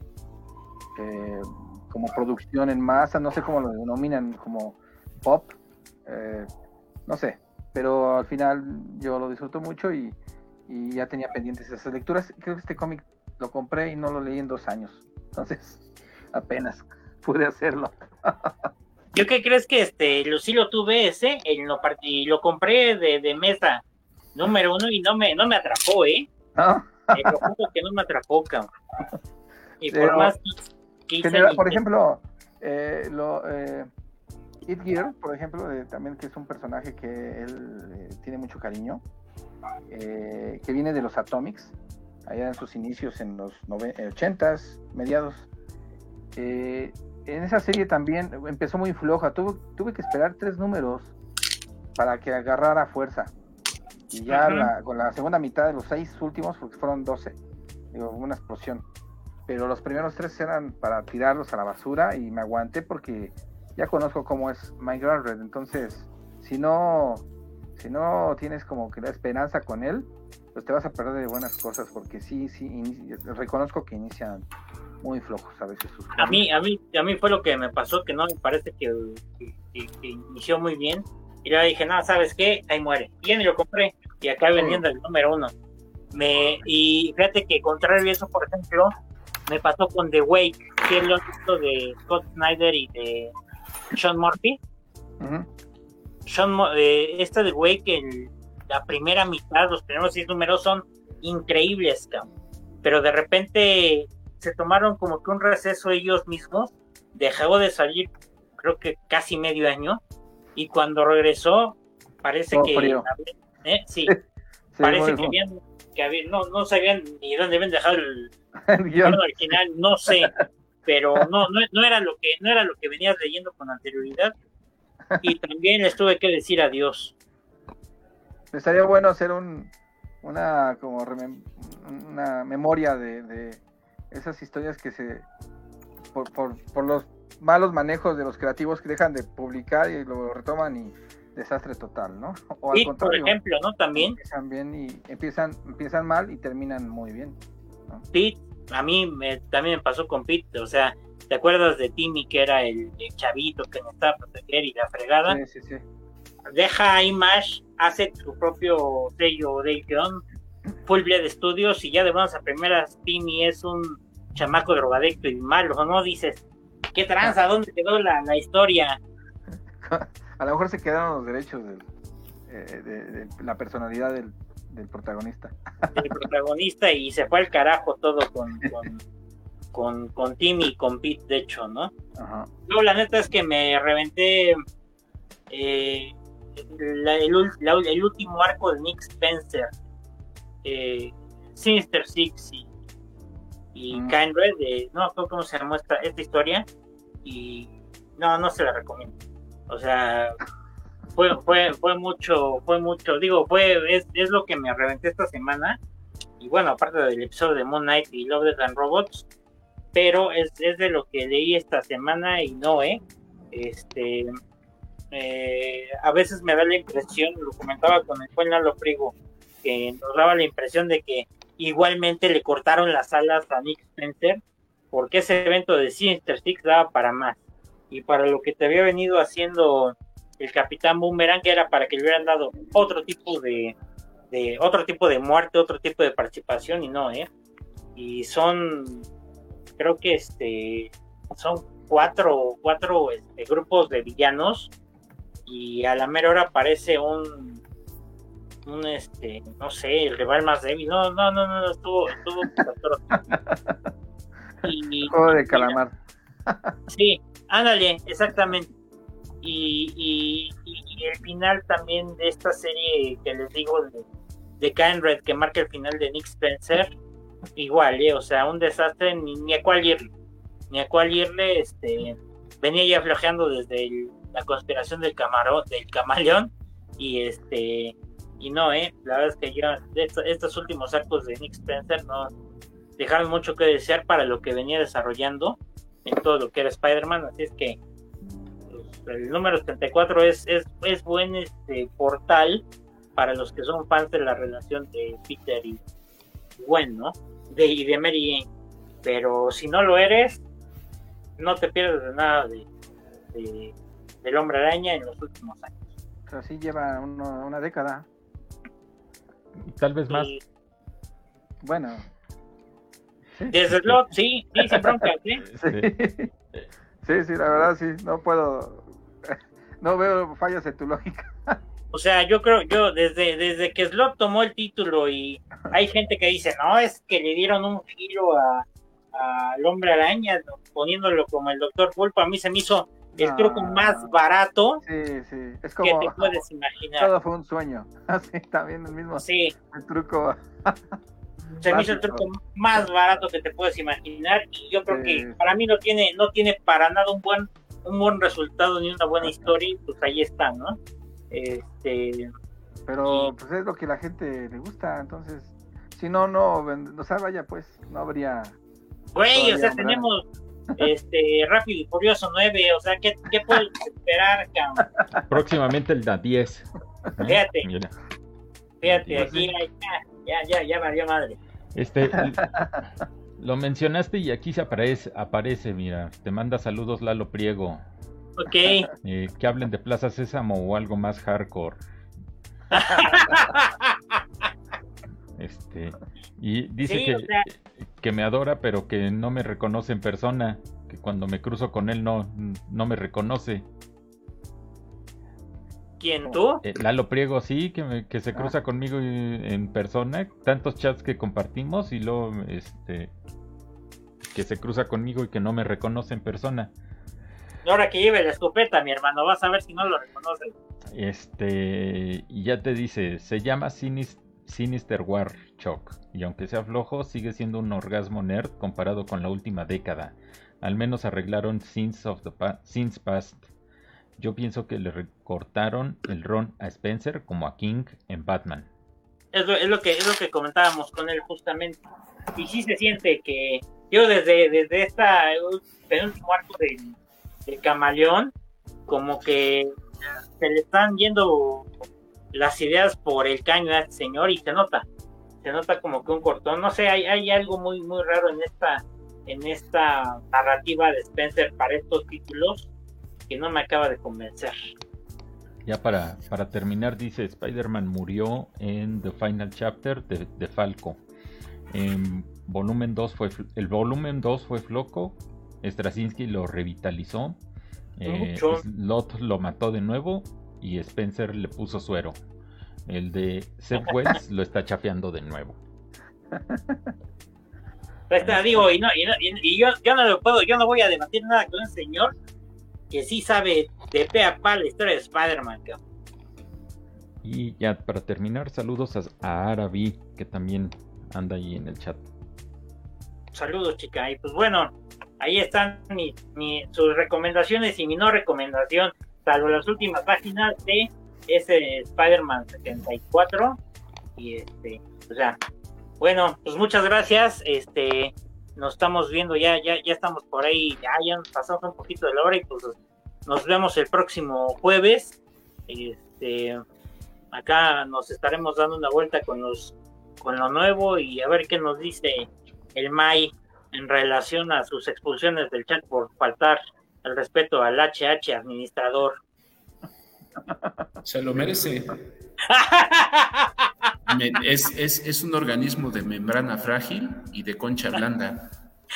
como producción en masa, no sé cómo lo denominan, como pop, no sé, pero al final yo lo disfruto mucho y ya tenía pendientes esas lecturas. Creo que este cómic lo compré y no lo leí en 2 años, entonces apenas pude hacerlo. ¿Yo qué crees que sí lo tuve ese, y lo compré de mesa número 1 y no me atrapó, ¿No? Lo juro que no me atrapó, cabrón. Y por más que por ejemplo, It Gear, por ejemplo, también que es un personaje que él tiene mucho cariño, que viene de los Atomics, allá en sus inicios en los 80s, mediados. En esa serie también empezó muy floja, tuve que esperar 3 números para que agarrara fuerza. Y ya con la segunda mitad de los 6 últimos, porque fueron 12, digo, una explosión. Pero los primeros 3 eran para tirarlos a la basura y me aguanté porque ya conozco cómo es Mike Allred. Entonces, si no tienes como que la esperanza con él, pues te vas a perder de buenas cosas, porque sí, reconozco que inician muy flojos a veces sus a mí fue lo que me pasó, que no me parece que inició muy bien. Y luego dije, no, ¿sabes qué? Ahí muere. Y ya ni lo compré. Y acá vendiendo el número 1. Y fíjate que contrario a eso, por ejemplo, me pasó con The Wake, que es lo visto de Scott Snyder y de Sean Murphy. The Wake, la primera mitad, los primeros 6 números son increíbles, cabrón. Pero de repente se tomaron como que un receso ellos mismos. Dejó de salir, creo que casi medio año. Y cuando regresó, parece que... sí, parece que no sabían ni dónde habían dejado el guión original, no sé, pero no era lo que venías leyendo con anterioridad. Y también les tuve que decir adiós. Estaría bueno hacer una memoria de esas historias que por los malos manejos de los creativos que dejan de publicar y lo retoman y desastre total, ¿no? O al contrario, por ejemplo, ¿no? También empiezan bien y empiezan mal y terminan muy bien, ¿no? Pete, a mí también me pasó con Pete, o sea, ¿te acuerdas de Timmy, que era el chavito que necesitaba proteger y la fregada? Sí. Deja a Image, hace su propio sello de guión, Full Blood Studios, y ya de buenas a primeras Timmy es un chamaco drogadicto y malo, ¿no? Dices, ¿qué tranza? ¿Dónde quedó la historia? A lo mejor se quedaron los derechos de la personalidad del protagonista. Del protagonista, y se fue al carajo todo con Timmy y con Pete, de hecho, ¿no? Ajá. Luego la neta es que me reventé el último arco de Nick Spencer, Sinister Six y Kindred, no sé cómo se llamó esta historia, y no se la recomiendo. O sea, fue mucho, digo, es lo que me reventé esta semana. Y bueno, aparte del episodio de Moon Knight y Love, Death and Robots, pero es de lo que leí esta semana. Y no, a veces me da la impresión, lo comentaba con el buen Lalo Frigo, que nos daba la impresión de que igualmente le cortaron las alas a Nick Spencer, porque ese evento de Sinister Six daba para más, y para lo que te había venido haciendo el Capitán Boomerang era para que le hubieran dado otro tipo de muerte, otro tipo de participación, y no, y creo que son cuatro grupos de villanos, y a la mera hora aparece un no sé, el rival más débil. No, estuvo y Juego de calamar. Sí, ándale, exactamente. Y el final también de esta serie que les digo de Kindred, que marca el final de Nick Spencer, igual, o sea, un desastre, ni a cuál irle, venía ya flojeando desde la conspiración del camaleón, y no, la verdad es que ya estos últimos arcos de Nick Spencer no dejaron mucho que desear para lo que venía desarrollando en todo lo que era Spider-Man, así es que el número 74 es buen portal para los que son fans de la relación de Peter y Gwen, ¿no? Y de Mary Jane, pero si no lo eres, no te pierdes de nada del Hombre Araña en los últimos años. Pero sí lleva una década. Tal vez más. Bueno. ¿Sí? Desde Slot, sí, sin bronca, ¿sí? Sí, la verdad sí, no puedo, no veo fallas en tu lógica. O sea, yo creo, desde que Slot tomó el título y hay gente que dice, no, es que le dieron un giro al Hombre Araña, poniéndolo como el Dr. Pulpo, a mí se me hizo el truco más barato es como, que te puedes imaginar. Todo fue un sueño, así también el mismo el truco. Se me hizo el truco más barato que te puedes imaginar, y yo creo que para mí no tiene para nada un buen resultado ni una buena historia, y pues ahí está, ¿no? Pero pues es lo que la gente le gusta, entonces si no, o sea, vaya, pues no habría. Güey, o sea, tenemos Rápido y Furioso 9, o sea, ¿qué puedes esperar, cabrón? Próximamente el da 10. Fíjate, Pues aquí ya valió madre. Lo mencionaste y aquí se aparece, mira, te manda saludos Lalo Priego. Ok. Que hablen de Plaza Sésamo o algo más hardcore. Y dice sí, que me adora, pero que no me reconoce en persona, que cuando me cruzo con él no me reconoce. ¿Quién, tú? Lalo Priego, sí, que se cruza conmigo en persona, tantos chats que compartimos, y luego que se cruza conmigo y que no me reconoce en persona. Ahora que lleve la escopeta, mi hermano, vas a ver si no lo reconoce. Y ya te dice, se llama Sinister War Shock, y aunque sea flojo, sigue siendo un orgasmo nerd comparado con la última década. Al menos arreglaron Sins Past. Yo pienso que le recortaron el ron a Spencer como a King en Batman. Es lo que comentábamos con él justamente. Y sí se siente que yo desde esta penúltimo arco del camaleón, como que se le están yendo las ideas por el caño a este señor, y se nota como que un cortón, no sé, hay algo muy muy raro en esta narrativa de Spencer para estos títulos que no me acaba de convencer. Ya para terminar, dice, Spider-Man murió en The Final Chapter de Falco. El volumen 2 fue flojo. Straczynski lo revitalizó. Slott lo mató de nuevo y Spencer le puso suero. El de Seth Wells lo está chafeando de nuevo. Digo, y yo no voy a debatir nada con ese señor que sí sabe de pe a pa la historia de Spider-Man. Y ya para terminar, saludos a Arabi, que también anda ahí en el chat. Saludos, chica. Y pues bueno, ahí están sus recomendaciones y mi no recomendación, salvo las últimas páginas de ese Spider-Man 74. Y o sea, bueno, pues muchas gracias. Nos estamos viendo, ya estamos por ahí, ya nos pasamos un poquito de la hora, y pues nos vemos el próximo jueves. Acá nos estaremos dando una vuelta con lo nuevo, y a ver qué nos dice el May en relación a sus expulsiones del chat por faltar el respeto al HH administrador. Se lo merece. Es un organismo de membrana frágil y de concha blanda.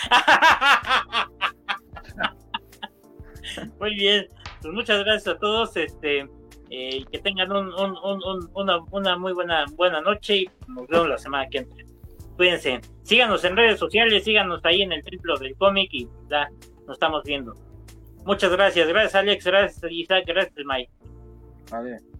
Muy bien, pues muchas gracias a todos, que tengan una muy buena noche, y nos vemos la semana que entra. Cuídense, síganos en redes sociales, síganos ahí en el Templo del Cómic, y ya nos estamos viendo. Muchas gracias Alex, gracias Isaac, gracias Mike. Vale.